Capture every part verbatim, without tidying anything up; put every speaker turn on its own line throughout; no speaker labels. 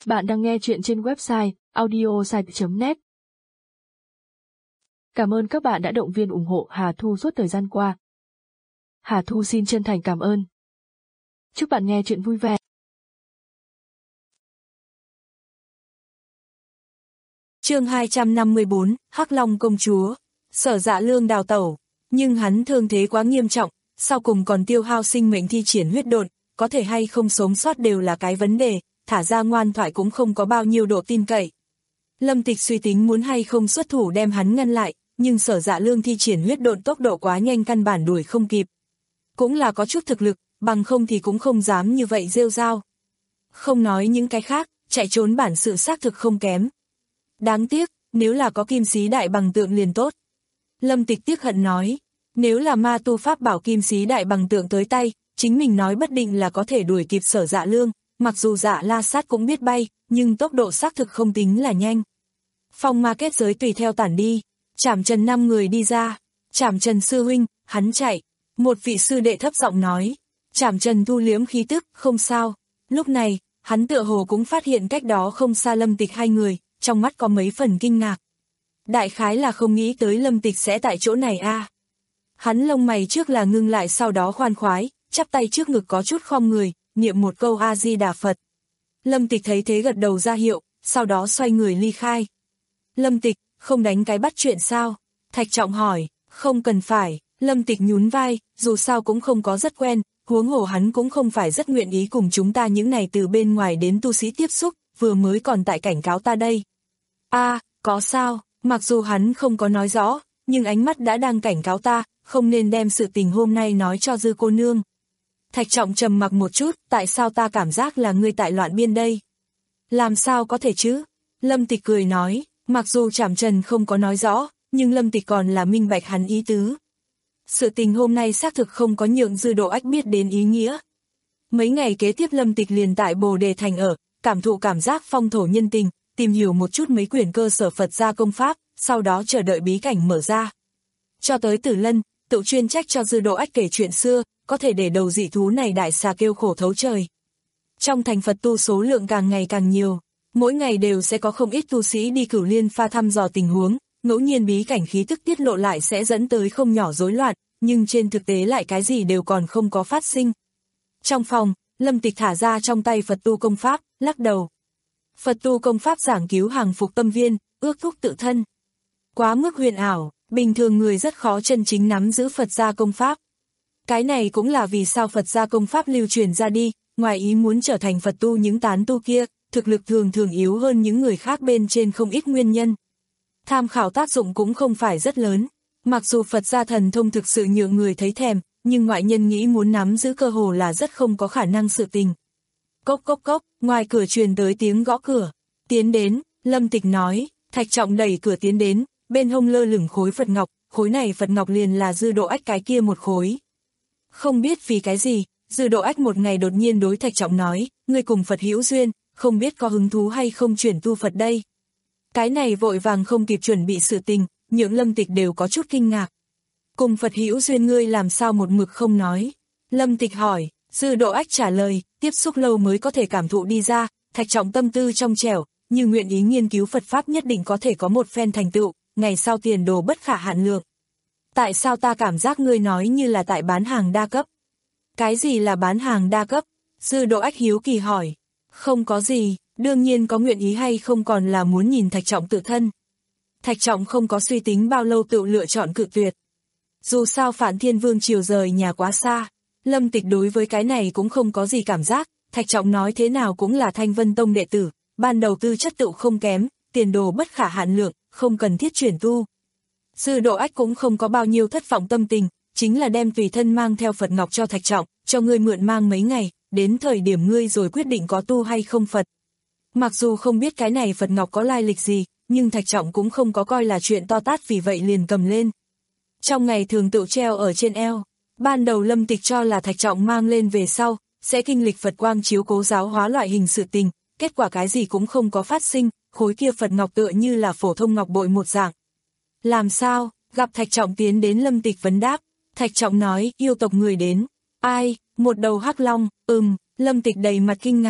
Bạn đang nghe chuyện trên website audiosite chấm net. Cảm ơn các bạn đã động viên ủng hộ Hà Thu suốt thời gian qua. Hà Thu xin chân thành cảm ơn. Chúc bạn nghe chuyện vui vẻ.
Chương hai trăm năm mươi bốn, Hắc Long công chúa. Sở Dạ Lương đào tẩu, nhưng hắn thương thế quá nghiêm trọng, sau cùng còn tiêu hao sinh mệnh thi triển huyết độn, có thể hay không sống sót đều là cái vấn đề, thả ra ngoan thoại cũng không có bao nhiêu độ tin cậy. Lâm Tịch suy tính muốn hay không xuất thủ đem hắn ngăn lại, nhưng Sở Dạ Lương thi triển huyết độn tốc độ quá nhanh căn bản đuổi không kịp. Cũng là có chút thực lực, bằng không thì cũng không dám như vậy rêu rao. Không nói những cái khác, chạy trốn bản sự xác thực không kém. Đáng tiếc, nếu là có kim sĩ đại bằng tượng liền tốt. Lâm Tịch tiếc hận nói, nếu là ma tu pháp bảo kim sĩ đại bằng tượng tới tay, chính mình nói bất định là có thể đuổi kịp Sở Dạ Lương, mặc dù Dạ La Sát cũng biết bay, nhưng tốc độ xác thực không tính là nhanh. Phong ma kết giới tùy theo tản đi, Trảm Trần năm người đi ra, Trảm Trần sư huynh, hắn chạy, một vị sư đệ thấp giọng nói, Trảm Trần thu liếm khí tức, không sao, lúc này, hắn tựa hồ cũng phát hiện cách đó không xa Lâm Tịch hai người, trong mắt có mấy phần kinh ngạc. Đại khái là không nghĩ tới Lâm Tịch sẽ tại chỗ này a. À. Hắn lông mày trước là ngưng lại sau đó khoan khoái, chắp tay trước ngực có chút khom người, niệm một câu A-di-đà Phật. Lâm Tịch thấy thế gật đầu ra hiệu, sau đó xoay người ly khai. Lâm Tịch, không đánh cái bắt chuyện sao? Thạch Trọng hỏi, không cần phải, Lâm Tịch nhún vai, dù sao cũng không có rất quen, huống hồ hắn cũng không phải rất nguyện ý cùng chúng ta những này từ bên ngoài đến tu sĩ tiếp xúc, vừa mới còn tại cảnh cáo ta đây. A, à, có sao, mặc dù hắn không có nói rõ, nhưng ánh mắt đã đang cảnh cáo ta, không nên đem sự tình hôm nay nói cho Dư cô nương. Thạch Trọng trầm mặc một chút, tại sao ta cảm giác là ngươi tại loạn biên đây? Làm sao có thể chứ? Lâm Tịch cười nói, mặc dù Trảm Trần không có nói rõ, nhưng Lâm Tịch còn là minh bạch hắn ý tứ. Sự tình hôm nay xác thực không có nhượng Dư Độ Ách biết đến ý nghĩa. Mấy ngày kế tiếp Lâm Tịch liền tại Bồ Đề Thành ở, cảm thụ cảm giác phong thổ nhân tình, tìm hiểu một chút mấy quyển cơ sở Phật gia công pháp, sau đó chờ đợi bí cảnh mở ra. Cho tới Tử Lân, tự chuyên trách cho Dư Độ Ách kể chuyện xưa, có thể để đầu dị thú này đại xà kêu khổ thấu trời. Trong thành Phật tu số lượng càng ngày càng nhiều, mỗi ngày đều sẽ có không ít tu sĩ đi Cửu Liên pha thăm dò tình huống, ngẫu nhiên bí cảnh khí tức tiết lộ lại sẽ dẫn tới không nhỏ rối loạn, nhưng trên thực tế lại cái gì đều còn không có phát sinh. Trong phòng, Lâm Tịch thả ra trong tay Phật tu công pháp, lắc đầu. Phật tu công pháp giảng cứu hàng phục tâm viên, ước thúc tự thân. Quá mức huyền ảo, bình thường người rất khó chân chính nắm giữ Phật gia công pháp. Cái này cũng là vì sao Phật gia công pháp lưu truyền ra đi, ngoài ý muốn trở thành Phật tu những tán tu kia, thực lực thường thường yếu hơn những người khác bên trên không ít nguyên nhân. Tham khảo tác dụng cũng không phải rất lớn, mặc dù Phật gia thần thông thực sự nhượng người thấy thèm, nhưng ngoại nhân nghĩ muốn nắm giữ cơ hồ là rất không có khả năng sự tình. Cốc cốc cốc, ngoài cửa truyền tới tiếng gõ cửa, tiến đến, Lâm Tịch nói, Thạch Trọng đẩy cửa tiến đến, bên hông lơ lửng khối Phật ngọc, khối này Phật ngọc liền là Dư Độ Ách cái kia một khối. Không biết vì cái gì, Dư Độ Ách một ngày đột nhiên đối Thạch Trọng nói, ngươi cùng Phật hữu duyên, không biết có hứng thú hay không chuyển tu Phật đây. Cái này vội vàng không kịp chuẩn bị sự tình, những Lâm Tịch đều có chút kinh ngạc. Cùng Phật hữu duyên ngươi làm sao một mực không nói? Lâm Tịch hỏi, Dư Độ Ách trả lời, tiếp xúc lâu mới có thể cảm thụ đi ra, Thạch Trọng tâm tư trong trẻo, như nguyện ý nghiên cứu Phật Pháp nhất định có thể có một phen thành tựu, ngày sau tiền đồ bất khả hạn lượng. Tại sao ta cảm giác ngươi nói như là tại bán hàng đa cấp? Cái gì là bán hàng đa cấp? Dư Độ Ách hiếu kỳ hỏi. Không có gì, đương nhiên có nguyện ý hay không còn là muốn nhìn Thạch Trọng tự thân. Thạch Trọng không có suy tính bao lâu tự lựa chọn cự tuyệt. Dù sao Phản Thiên Vương triều rời nhà quá xa, Lâm Tịch đối với cái này cũng không có gì cảm giác, Thạch Trọng nói thế nào cũng là Thanh Vân Tông đệ tử, ban đầu tư chất tựu không kém, tiền đồ bất khả hạn lượng, không cần thiết chuyển tu. Dư Độ Ách cũng không có bao nhiêu thất vọng tâm tình, chính là đem tùy thân mang theo Phật ngọc cho Thạch Trọng, cho ngươi mượn mang mấy ngày, đến thời điểm ngươi rồi quyết định có tu hay không Phật. Mặc dù không biết cái này Phật ngọc có lai lịch gì, nhưng Thạch Trọng cũng không có coi là chuyện to tát vì vậy liền cầm lên. Trong ngày thường tự treo ở trên eo, ban đầu Lâm Tịch cho là Thạch Trọng mang lên về sau, sẽ kinh lịch Phật quang chiếu cố giáo hóa loại hình sự tình, kết quả cái gì cũng không có phát sinh, khối kia Phật ngọc tựa như là phổ thông ngọc bội một dạng. Làm sao, gặp Thạch Trọng tiến đến Lâm Tịch vấn đáp, Thạch Trọng nói, yêu tộc người đến, ai, một đầu hắc long, ừm, Lâm Tịch đầy mặt kinh ngạc,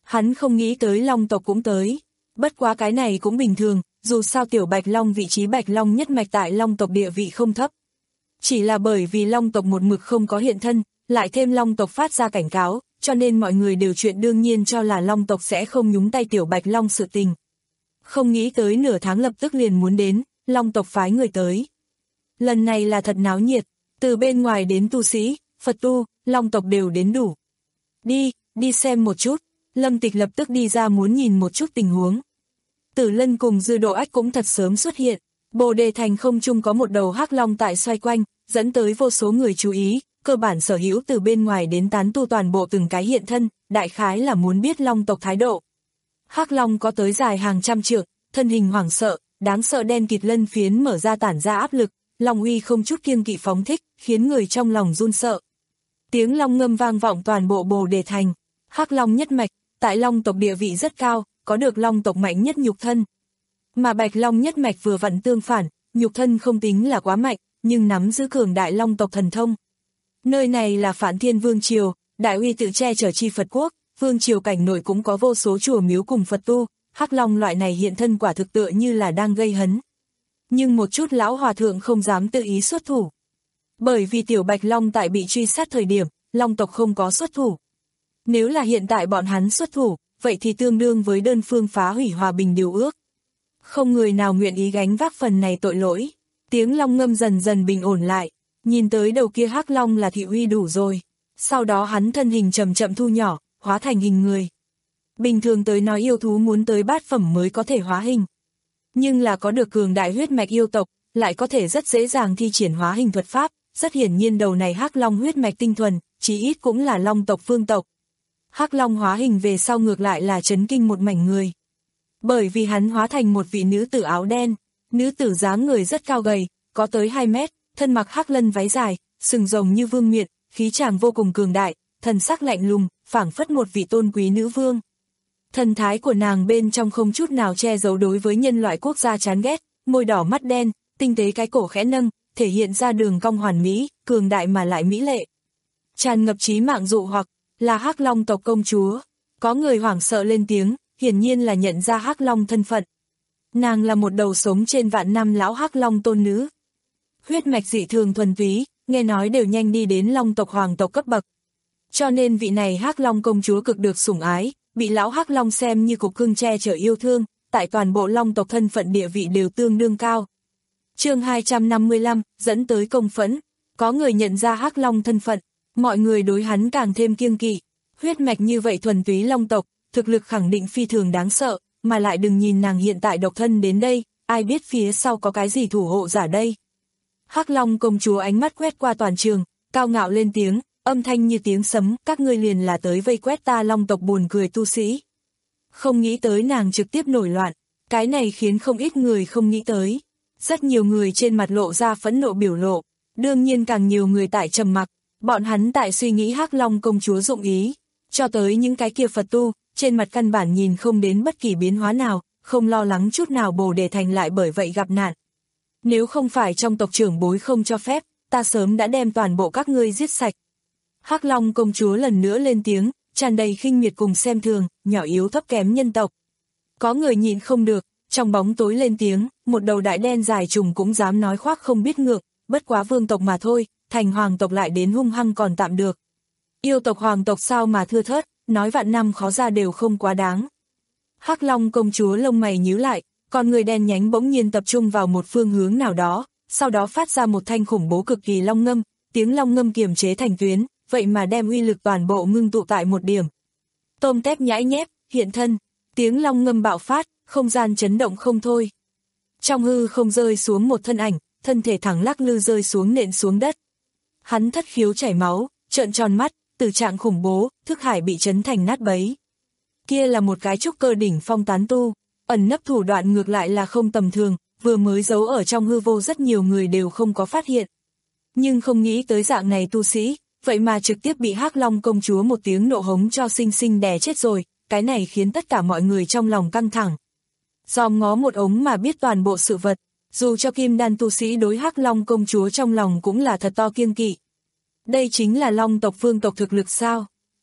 Hắn không nghĩ tới Long tộc cũng tới. Bất quá cái này cũng bình thường, dù sao tiểu Bạch Long vị trí Bạch Long nhất mạch tại Long tộc địa vị không thấp. Chỉ là bởi vì Long tộc một mực không có hiện thân, lại thêm Long tộc phát ra cảnh cáo, cho nên mọi người đều chuyện đương nhiên cho là Long tộc sẽ không nhúng tay tiểu Bạch Long sự tình. Không nghĩ tới nửa tháng lập tức liền muốn đến, Long tộc phái người tới. Lần này là thật náo nhiệt, từ bên ngoài đến tu sĩ, Phật tu, Long tộc đều đến đủ. Đi, đi xem một chút, Lâm Tịch lập tức đi ra muốn nhìn một chút tình huống. Tử Lân cùng Dư Độ Ách cũng thật sớm xuất hiện, Bồ Đề Thành không trung có một đầu hắc long tại xoay quanh, dẫn tới vô số người chú ý, cơ bản sở hữu từ bên ngoài đến tán tu toàn bộ từng cái hiện thân, đại khái là muốn biết Long tộc thái độ. Hắc long có tới dài hàng trăm trượng, thân hình hoảng sợ, đáng sợ đen kịt lân phiến mở ra tản ra áp lực, long uy không chút kiêng kỵ phóng thích, khiến người trong lòng run sợ. Tiếng long ngâm vang vọng toàn bộ Bồ Đề Thành. Hắc long nhất mạch, tại Long tộc địa vị rất cao, có được Long tộc mạnh nhất nhục thân. Mà Bạch Long nhất mạch vừa vặn tương phản, nhục thân không tính là quá mạnh, nhưng nắm giữ cường đại Long tộc thần thông. Nơi này là Phản Thiên Vương Triều, đại uy tự che chở chi Phật quốc, Vương Triều cảnh nội cũng có vô số chùa miếu cùng Phật tu, Hắc long loại này hiện thân quả thực tựa như là đang gây hấn. Nhưng một chút lão hòa thượng không dám tự ý xuất thủ. Bởi vì tiểu Bạch Long tại bị truy sát thời điểm, Long tộc không có xuất thủ. Nếu là hiện tại bọn hắn xuất thủ, vậy thì tương đương với đơn phương phá hủy hòa bình điều ước. Không người nào nguyện ý gánh vác phần này tội lỗi. Tiếng long ngâm dần dần bình ổn lại, nhìn tới đầu kia hắc long là thị uy đủ rồi. Sau đó hắn thân hình chậm chậm thu nhỏ, hóa thành hình người. Bình thường tới nói yêu thú muốn tới bát phẩm mới có thể hóa hình. Nhưng là có được cường đại huyết mạch yêu tộc, lại có thể rất dễ dàng thi triển hóa hình thuật pháp. Rất hiển nhiên đầu này hắc long huyết mạch tinh thuần, chí ít cũng là Long tộc phương tộc. Hắc long hóa hình về sau ngược lại là chấn kinh một mảnh người. Bởi vì hắn hóa thành một vị nữ tử áo đen, nữ tử dáng người rất cao gầy, có tới hai mét, thân mặc hắc lân váy dài, sừng rồng như vương miện, khí chàng vô cùng cường đại, thần sắc lạnh lùng, phảng phất một vị tôn quý nữ vương. Thần thái của nàng bên trong không chút nào che giấu đối với nhân loại quốc gia chán ghét, môi đỏ mắt đen, tinh tế cái cổ khẽ nâng, thể hiện ra đường cong hoàn mỹ, cường đại mà lại mỹ lệ. Tràn ngập chí mạng dụ hoặc, là Hắc Long tộc công chúa. Có người hoảng sợ lên tiếng, hiển nhiên là nhận ra Hắc Long thân phận. Nàng là một đầu sống trên vạn năm lão Hắc Long tôn nữ. Huyết mạch dị thường thuần túy, nghe nói đều nhanh đi đến Long tộc hoàng tộc cấp bậc. Cho nên vị này Hắc Long công chúa cực được sủng ái, bị lão Hắc Long xem như cục cưng che chở yêu thương, tại toàn bộ Long tộc thân phận địa vị đều tương đương cao. Chương hai trăm năm mươi lăm, dẫn tới công phẫn. Có người nhận ra Hắc Long thân phận, mọi người đối hắn càng thêm kiêng kỵ. Huyết mạch như vậy thuần túy Long tộc, thực lực khẳng định phi thường đáng sợ, mà lại đừng nhìn nàng hiện tại độc thân đến đây, ai biết phía sau có cái gì thủ hộ giả đây. Hắc Long công chúa ánh mắt quét qua toàn trường, cao ngạo lên tiếng, âm thanh như tiếng sấm, các ngươi liền là tới vây quét ta Long tộc buồn cười tu sĩ. Không nghĩ tới nàng trực tiếp nổi loạn, cái này khiến không ít người không nghĩ tới. Rất nhiều người trên mặt lộ ra phẫn nộ biểu lộ, đương nhiên càng nhiều người tại trầm mặc, bọn hắn tại suy nghĩ Hắc Long công chúa dụng ý, cho tới những cái kia Phật tu, trên mặt căn bản nhìn không đến bất kỳ biến hóa nào, không lo lắng chút nào Bồ Đề Thành lại bởi vậy gặp nạn. Nếu không phải trong tộc trưởng bối không cho phép, ta sớm đã đem toàn bộ các ngươi giết sạch. Hắc Long công chúa lần nữa lên tiếng, tràn đầy khinh miệt cùng xem thường, nhỏ yếu thấp kém nhân tộc. Có người nhịn không được, trong bóng tối lên tiếng, một đầu đại đen dài trùng cũng dám nói khoác không biết ngược, bất quá vương tộc mà thôi, thành hoàng tộc lại đến hung hăng còn tạm được. Yêu tộc hoàng tộc sao mà thưa thớt, nói vạn năm khó ra đều không quá đáng. Hắc Long công chúa lông mày nhíu lại, con người đen nhánh bỗng nhiên tập trung vào một phương hướng nào đó, sau đó phát ra một thanh khủng bố cực kỳ long ngâm, tiếng long ngâm kiềm chế thành tuyến, vậy mà đem uy lực toàn bộ ngưng tụ tại một điểm. Tôm tép nhãi nhép, hiện thân, tiếng long ngâm bạo phát, không gian chấn động không thôi. Trong hư không rơi xuống một thân ảnh, thân thể thẳng lắc lư rơi xuống nện xuống đất. Hắn thất khiếu chảy máu, trợn tròn mắt, tử trạng khủng bố, thức hải bị chấn thành nát bấy. Kia là một cái trúc cơ đỉnh phong tán tu, ẩn nấp thủ đoạn ngược lại là không tầm thường, vừa mới giấu ở trong hư vô rất nhiều người đều không có phát hiện. Nhưng không nghĩ tới dạng này tu sĩ, vậy mà trực tiếp bị Hắc Long công chúa một tiếng nộ hống cho sinh sinh đè chết rồi, cái này khiến tất cả mọi người trong lòng căng thẳng. Dòm ngó một ống mà biết toàn bộ sự vật, dù cho kim đan tu sĩ đối Hắc Long công chúa trong lòng cũng là thật to kiêng kỵ. Đây chính là Long tộc vương tộc thực lực sao?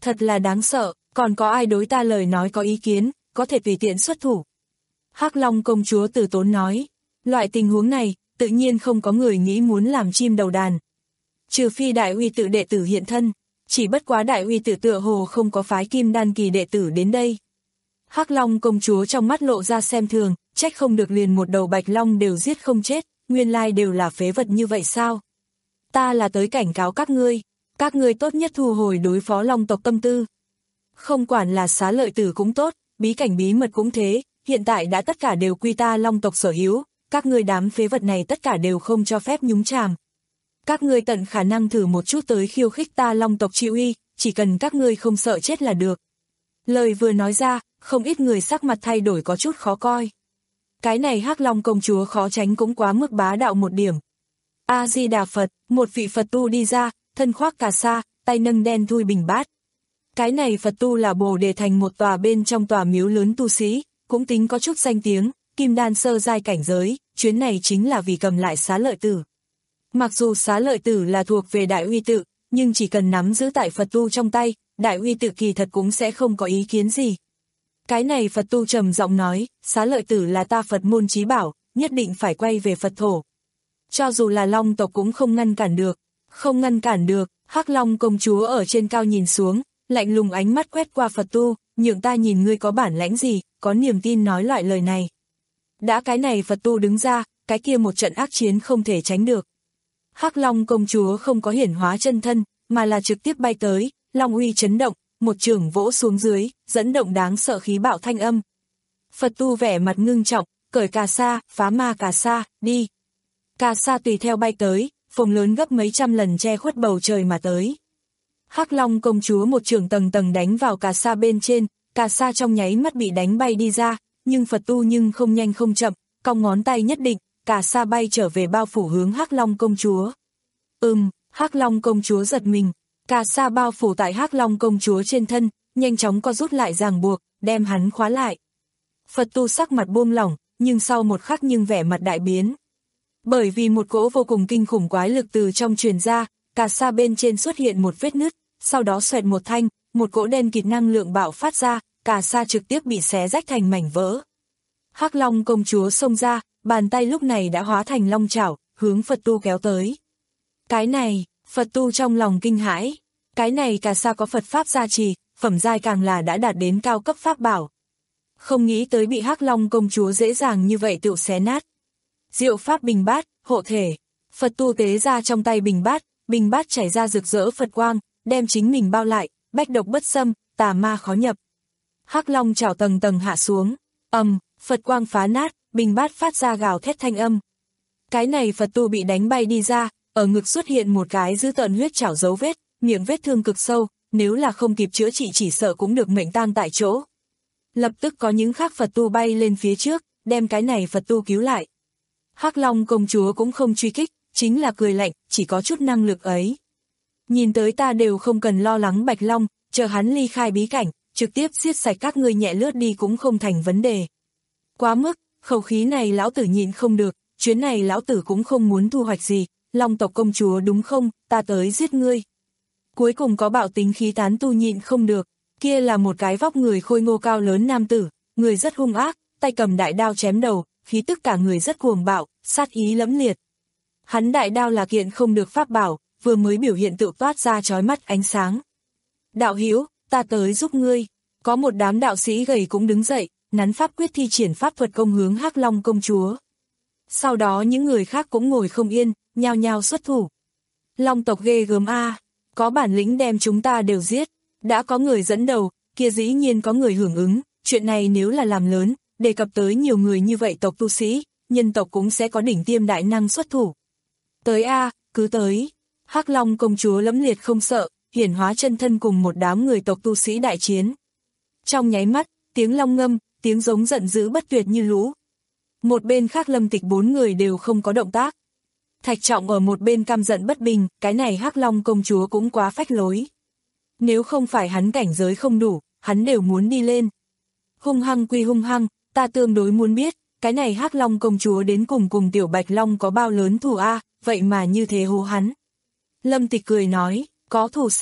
Thật là đáng sợ, còn có ai đối ta lời nói có ý kiến, có thể tùy tiện xuất thủ. Hắc Long công chúa từ tốn nói, loại tình huống này, tự nhiên không có người nghĩ muốn làm chim đầu đàn. Trừ phi đại uy tự đệ tử hiện thân, chỉ bất quá đại uy tự tựa hồ không có phái kim đan kỳ đệ tử đến đây. Hắc Long công chúa trong mắt lộ ra xem thường, trách không được liền một đầu bạch long đều giết không chết, nguyên lai đều là phế vật như vậy sao? Ta là tới cảnh cáo các ngươi, các ngươi tốt nhất thu hồi đối phó long tộc tâm tư. Không quản là xá lợi tử cũng tốt, bí cảnh bí mật cũng thế, hiện tại đã tất cả đều quy ta long tộc sở hữu, các ngươi đám phế vật này tất cả đều không cho phép nhúng chàm. Các ngươi tận khả năng thử một chút tới khiêu khích ta long tộc chi uy, chỉ cần các ngươi không sợ chết là được. Lời vừa nói ra, không ít người sắc mặt thay đổi có chút khó coi. Cái này Hắc Long công chúa khó tránh cũng quá mức bá đạo một điểm. A-di-đà Phật, một vị Phật tu đi ra, thân khoác cà sa, tay nâng đen thui bình bát. Cái này Phật tu là Bồ Đề thành một tòa bên trong tòa miếu lớn tu sĩ, cũng tính có chút danh tiếng, kim đan sơ giai cảnh giới, chuyến này chính là vì cầm lại xá lợi tử. Mặc dù xá lợi tử là thuộc về đại uy tự, nhưng chỉ cần nắm giữ tại Phật tu trong tay, đại uy tự kỳ thật cũng sẽ không có ý kiến gì. Cái này Phật tu trầm giọng nói, xá lợi tử là ta Phật môn chí bảo, nhất định phải quay về Phật thổ. Cho dù là long tộc cũng không ngăn cản được, không ngăn cản được, Hắc Long công chúa ở trên cao nhìn xuống, lạnh lùng ánh mắt quét qua Phật tu, nhượng ta nhìn ngươi có bản lãnh gì, có niềm tin nói loại lời này. Đã cái này Phật tu đứng ra, cái kia một trận ác chiến không thể tránh được. Hắc Long công chúa không có hiển hóa chân thân, mà là trực tiếp bay tới, long uy chấn động, một chưởng vỗ xuống dưới, dẫn động đáng sợ khí bạo thanh âm. Phật tu vẻ mặt ngưng trọng, cởi cà sa, phá ma cà sa, đi. Cà sa tùy theo bay tới, phồng lớn gấp mấy trăm lần che khuất bầu trời mà tới. Hắc Long công chúa một chưởng tầng tầng đánh vào cà sa bên trên, cà sa trong nháy mắt bị đánh bay đi ra, nhưng Phật tu nhưng không nhanh không chậm, cong ngón tay nhất định, cà sa bay trở về bao phủ hướng Hắc Long công chúa. Ừm, Hắc Long công chúa giật mình, cà sa bao phủ tại Hắc Long công chúa trên thân, nhanh chóng co rút lại ràng buộc, đem hắn khóa lại. Phật tu sắc mặt buông lỏng, nhưng sau một khắc nhưng vẻ mặt đại biến. Bởi vì một cỗ vô cùng kinh khủng quái lực từ trong truyền ra, cà sa bên trên xuất hiện một vết nứt, sau đó xoẹt một thanh, một cỗ đen kịt năng lượng bạo phát ra, cà sa trực tiếp bị xé rách thành mảnh vỡ. Hắc Long công chúa xông ra, bàn tay lúc này đã hóa thành long chảo, hướng Phật tu kéo tới. Cái này, Phật tu trong lòng kinh hãi, cái này cà sa có Phật pháp gia trì, phẩm giai càng là đã đạt đến cao cấp pháp bảo. Không nghĩ tới bị Hắc Long công chúa dễ dàng như vậy tự xé nát. Diệu pháp bình bát, hộ thể, Phật tu tế ra trong tay bình bát, bình bát chảy ra rực rỡ Phật quang, đem chính mình bao lại, bách độc bất xâm, tà ma khó nhập. Hắc Long chảo tầng tầng hạ xuống, ầm, Phật quang phá nát, bình bát phát ra gào thét thanh âm. Cái này Phật tu bị đánh bay đi ra, ở ngực xuất hiện một cái dữ tợn huyết chảo dấu vết, miệng vết thương cực sâu, nếu là không kịp chữa trị chỉ sợ cũng được mệnh tang tại chỗ. Lập tức có những khác Phật tu bay lên phía trước, đem cái này Phật tu cứu lại. Hắc Long công chúa cũng không truy kích, chính là cười lạnh, chỉ có chút năng lực ấy. Nhìn tới ta đều không cần lo lắng Bạch Long, chờ hắn ly khai bí cảnh, trực tiếp giết sạch các ngươi nhẹ lướt đi cũng không thành vấn đề. Quá mức, khẩu khí này lão tử nhịn không được, chuyến này lão tử cũng không muốn thu hoạch gì, Long tộc công chúa đúng không, ta tới giết ngươi. Cuối cùng có bạo tính khí tán tu nhịn không được, kia là một cái vóc người khôi ngô cao lớn nam tử, người rất hung ác, tay cầm đại đao chém đầu, khí tức cả người rất cuồng bạo, sát ý lẫm liệt. Hắn đại đao là kiện không được pháp bảo, vừa mới biểu hiện tự toát ra chói mắt ánh sáng. Đạo hữu, ta tới giúp ngươi. Có một đám đạo sĩ gầy cũng đứng dậy, nắn pháp quyết thi triển pháp thuật công hướng Hắc Long công chúa. Sau đó những người khác cũng ngồi không yên, nhao nhao xuất thủ. Long tộc ghê gớm a, có bản lĩnh đem chúng ta đều giết. Đã có người dẫn đầu, kia dĩ nhiên có người hưởng ứng, chuyện này nếu là làm lớn, đề cập tới nhiều người như vậy tộc tu sĩ, nhân tộc cũng sẽ có đỉnh tiêm đại năng xuất thủ. Tới a, cứ tới. Hắc Long công chúa lẫm liệt không sợ, hiển hóa chân thân cùng một đám người tộc tu sĩ đại chiến. Trong nháy mắt, tiếng long ngâm, tiếng giống giận dữ bất tuyệt như lũ. Một bên khác Lâm Tịch bốn người đều không có động tác. Thạch Trọng ở một bên căm giận bất bình, cái này Hắc Long công chúa cũng quá phách lối. Nếu không phải hắn cảnh giới không đủ, hắn đều muốn đi lên. Hung hăng quy hung hăng, ta tương đối muốn biết, cái này Hắc Long công chúa đến cùng cùng tiểu Bạch Long có bao lớn thù a, vậy mà như thế hô hắn. Lâm Tịch cười nói, có thù sao,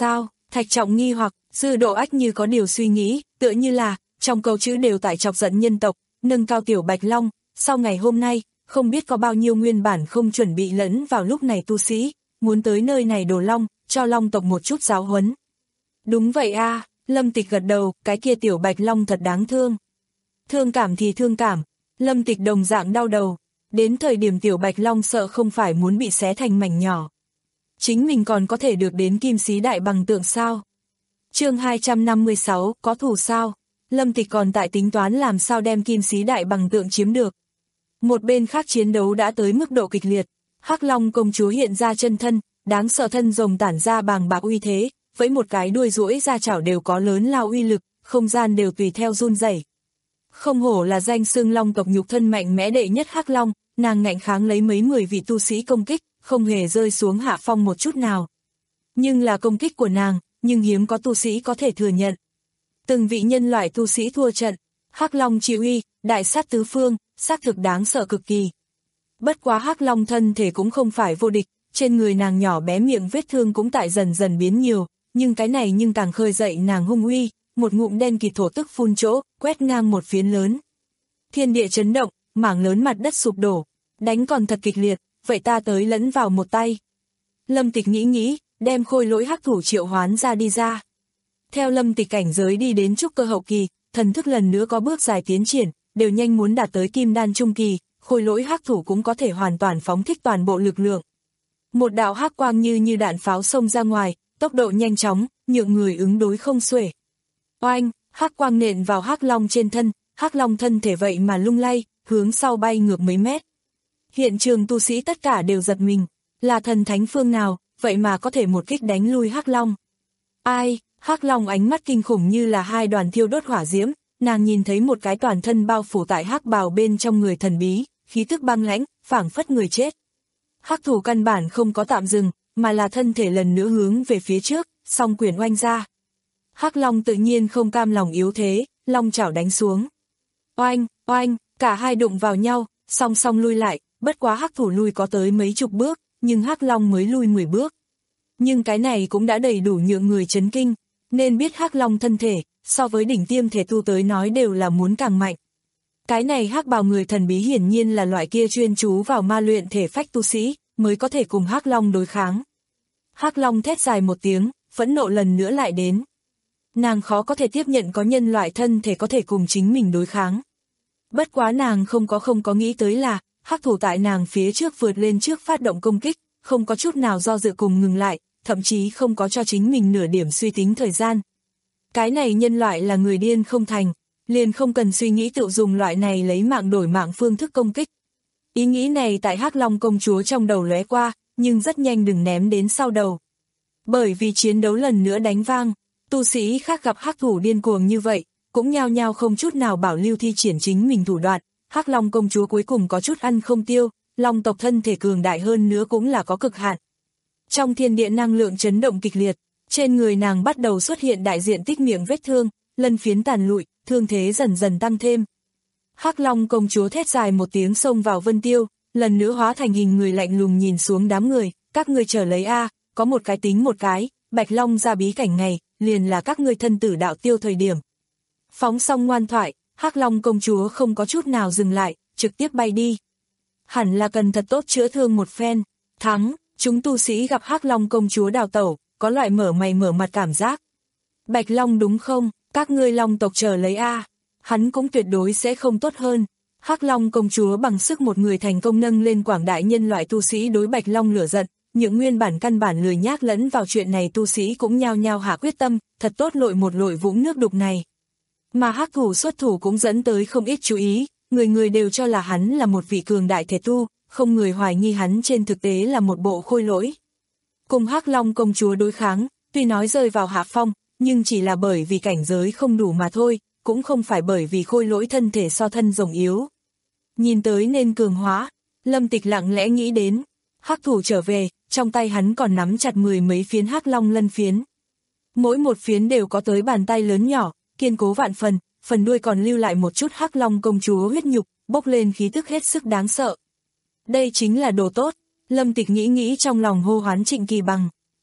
Thạch Trọng nghi hoặc, Dư Độ Ách như có điều suy nghĩ, tựa như là, trong câu chữ đều tại chọc giận nhân tộc, nâng cao Tiểu Bạch Long, sau ngày hôm nay, không biết có bao nhiêu nguyên bản không chuẩn bị lẫn vào lúc này tu sĩ, muốn tới nơi này đồ long, cho long tộc một chút giáo huấn. Đúng vậy a, Lâm Tịch gật đầu, cái kia Tiểu Bạch Long thật đáng thương. Thương cảm thì thương cảm, Lâm Tịch đồng dạng đau đầu, đến thời điểm Tiểu Bạch Long sợ không phải muốn bị xé thành mảnh nhỏ. Chính mình còn có thể được đến Kim Sĩ Đại Bằng Tượng sao? Chương hai trăm năm mươi sáu, có thủ sao? Lâm Tịch còn tại tính toán làm sao đem Kim Sĩ Đại Bằng Tượng chiếm được. Một bên khác chiến đấu đã tới mức độ kịch liệt, Hắc Long công chúa hiện ra chân thân, đáng sợ thân rồng tản ra bàng bạc uy thế, với một cái đuôi duỗi ra chảo đều có lớn lao uy lực, không gian đều tùy theo run rẩy. Không hổ là danh xưng long tộc nhục thân mạnh mẽ đệ nhất Hắc Long, nàng ngạnh kháng lấy mấy mười vị tu sĩ công kích, không hề rơi xuống hạ phong một chút nào. Nhưng là công kích của nàng, nhưng hiếm có tu sĩ có thể thừa nhận. Từng vị nhân loại tu sĩ thua trận, Hắc Long chỉ uy, đại sát tứ phương, xác thực đáng sợ cực kỳ. Bất quá Hắc Long thân thể cũng không phải vô địch, trên người nàng nhỏ bé miệng vết thương cũng tại dần dần biến nhiều, nhưng cái này nhưng càng khơi dậy nàng hung uy, một ngụm đen kịt thổ tức phun chỗ, quét ngang một phiến lớn. Thiên địa chấn động, mảng lớn mặt đất sụp đổ, đánh còn thật kịch liệt, vậy ta tới lẫn vào một tay. Lâm Tịch nghĩ nghĩ, đem khôi lỗi hắc thủ triệu hoán ra đi ra. Theo Lâm Tịch cảnh giới đi đến trúc cơ hậu kỳ, thần thức lần nữa có bước dài tiến triển, đều nhanh muốn đạt tới kim đan trung kỳ, khôi lỗi hắc thủ cũng có thể hoàn toàn phóng thích toàn bộ lực lượng. Một đạo hắc quang như như đạn pháo xông ra ngoài, tốc độ nhanh chóng, nhượng người ứng đối không xuể. Oanh, hắc quang nện vào Hắc Long trên thân, Hắc Long thân thể vậy mà lung lay, hướng sau bay ngược mấy mét. Hiện trường tu sĩ tất cả đều giật mình, là thần thánh phương nào, vậy mà có thể một kích đánh lui Hắc Long. Ai, Hắc Long ánh mắt kinh khủng như là hai đoàn thiêu đốt hỏa diễm, nàng nhìn thấy một cái toàn thân bao phủ tại hắc bào bên trong người thần bí, khí tức băng lãnh, phảng phất người chết. Hắc thủ căn bản không có tạm dừng, mà là thân thể lần nữa hướng về phía trước, song quyền oanh ra. Hắc Long tự nhiên không cam lòng yếu thế, long chảo đánh xuống. Oanh, oanh, cả hai đụng vào nhau, song song lui lại, bất quá Hắc thủ lui có tới mấy chục bước, nhưng Hắc Long mới lui mười bước. Nhưng cái này cũng đã đầy đủ nhượng người chấn kinh, nên biết Hắc Long thân thể, so với đỉnh tiêm thể tu tới nói đều là muốn càng mạnh. Cái này hắc bào người thần bí hiển nhiên là loại kia chuyên chú vào ma luyện thể phách tu sĩ, mới có thể cùng Hắc Long đối kháng. Hắc Long thét dài một tiếng, phẫn nộ lần nữa lại đến. Nàng khó có thể tiếp nhận có nhân loại thân thể có thể cùng chính mình đối kháng. Bất quá nàng không có không có nghĩ tới là, hắc thủ tại nàng phía trước vượt lên trước phát động công kích, không có chút nào do dự cùng ngừng lại, thậm chí không có cho chính mình nửa điểm suy tính thời gian. Cái này nhân loại là người điên không thành, liền không cần suy nghĩ tự dùng loại này lấy mạng đổi mạng phương thức công kích. Ý nghĩ này tại Hắc Long công chúa trong đầu lóe qua, nhưng rất nhanh đừng ném đến sau đầu. Bởi vì chiến đấu lần nữa đánh vang, tu sĩ khác gặp hắc thủ điên cuồng như vậy, cũng nhao nhao không chút nào bảo lưu thi triển chính mình thủ đoạn. Hắc Long công chúa cuối cùng có chút ăn không tiêu, long tộc thân thể cường đại hơn nữa cũng là có cực hạn. Trong thiên địa năng lượng chấn động kịch liệt, trên người nàng bắt đầu xuất hiện đại diện tích miệng vết thương, lân phiến tàn lụi, thương thế dần dần tăng thêm. Hắc Long công chúa thét dài một tiếng xông vào Vân Tiêu, lần nữa hóa thành hình người lạnh lùng nhìn xuống đám người, các ngươi chờ lấy a, có một cái tính một cái, Bạch Long ra bí cảnh ngày, liền là các ngươi thân tử đạo tiêu thời điểm. Phóng xong ngoan thoại, Hắc Long công chúa không có chút nào dừng lại, trực tiếp bay đi. Hẳn là cần thật tốt chữa thương một phen, thắng, chúng tu sĩ gặp Hắc Long công chúa đào tẩu, có loại mở mày mở mặt cảm giác. Bạch Long đúng không, các ngươi Long tộc chờ lấy a, hắn cũng tuyệt đối sẽ không tốt hơn. Hắc Long công chúa bằng sức một người thành công nâng lên quảng đại nhân loại tu sĩ đối Bạch Long lửa giận, những nguyên bản căn bản lười nhác lẫn vào chuyện này tu sĩ cũng nhao nhao hạ quyết tâm, thật tốt lội một lội vũng nước đục này. Mà hắc thủ xuất thủ cũng dẫn tới không ít chú ý, người người đều cho là hắn là một vị cường đại thể tu, không người hoài nghi hắn trên thực tế là một bộ khôi lỗi. Cùng Hắc Long công chúa đối kháng, tuy nói rơi vào hạ phong, nhưng chỉ là bởi vì cảnh giới không đủ mà thôi, cũng không phải bởi vì khôi lỗi thân thể so thân rồng yếu. Nhìn tới nên cường hóa, Lâm Tịch lặng lẽ nghĩ đến, hắc thủ trở về, trong tay hắn còn nắm chặt mười mấy phiến hắc long lân phiến. Mỗi một phiến đều có tới bàn tay lớn nhỏ, kiên cố vạn phần, phần đuôi còn lưu lại một chút Hắc Long công chúa huyết nhục, bốc lên khí tức hết sức đáng sợ. Đây chính là đồ tốt, Lâm Tịch nghĩ nghĩ trong lòng hô hoán Trịnh Kỳ Bằng.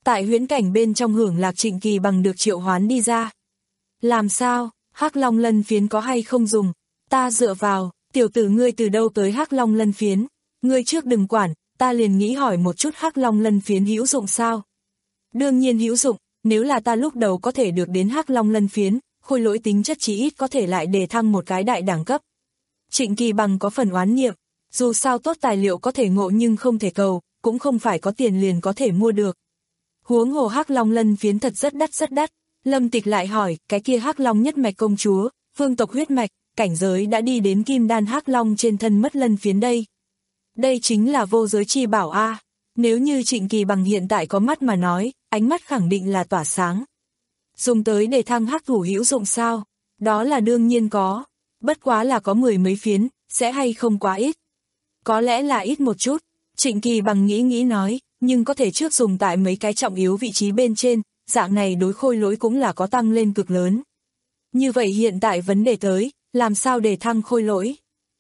Tại huyễn cảnh bên trong hưởng lạc Trịnh Kỳ Bằng được triệu hoán đi ra. Làm sao, Hắc Long Lân Phiến có hay không dùng? Ta dựa vào, tiểu tử ngươi từ đâu tới Hắc Long Lân Phiến? Ngươi trước đừng quản, ta liền nghĩ hỏi một chút Hắc Long Lân Phiến hữu dụng sao? Đương nhiên hữu dụng, nếu là ta lúc đầu có thể được đến Hắc Long Lân Phiến, khôi lỗi tính chất chí ít có thể lại đề thăng một cái đại đẳng cấp. Trịnh Kỳ Bằng có phần oán niệm, dù sao tốt tài liệu có thể ngộ nhưng không thể cầu, cũng không phải có tiền liền có thể mua được. Huống hồ Hắc Long Lân Phiến thật rất đắt rất đắt. Lâm Tịch lại hỏi, cái kia Hắc Long nhất mạch công chúa, vương tộc huyết mạch, cảnh giới đã đi đến kim đan Hắc Long trên thân mất lân phiến đây. Đây chính là vô giới chi bảo a. Nếu như Trịnh Kỳ Bằng hiện tại có mắt mà nói, ánh mắt khẳng định là tỏa sáng. Dùng tới để thăng hắc thủ hữu dụng sao? Đó là đương nhiên có. Bất quá là có mười mấy phiến, sẽ hay không quá ít. Có lẽ là ít một chút. Trịnh Kỳ Bằng nghĩ nghĩ nói, nhưng có thể trước dùng tại mấy cái trọng yếu vị trí bên trên, dạng này đối khôi lỗi cũng là có tăng lên cực lớn. Như vậy hiện tại vấn đề tới, làm sao để thăng khôi lỗi?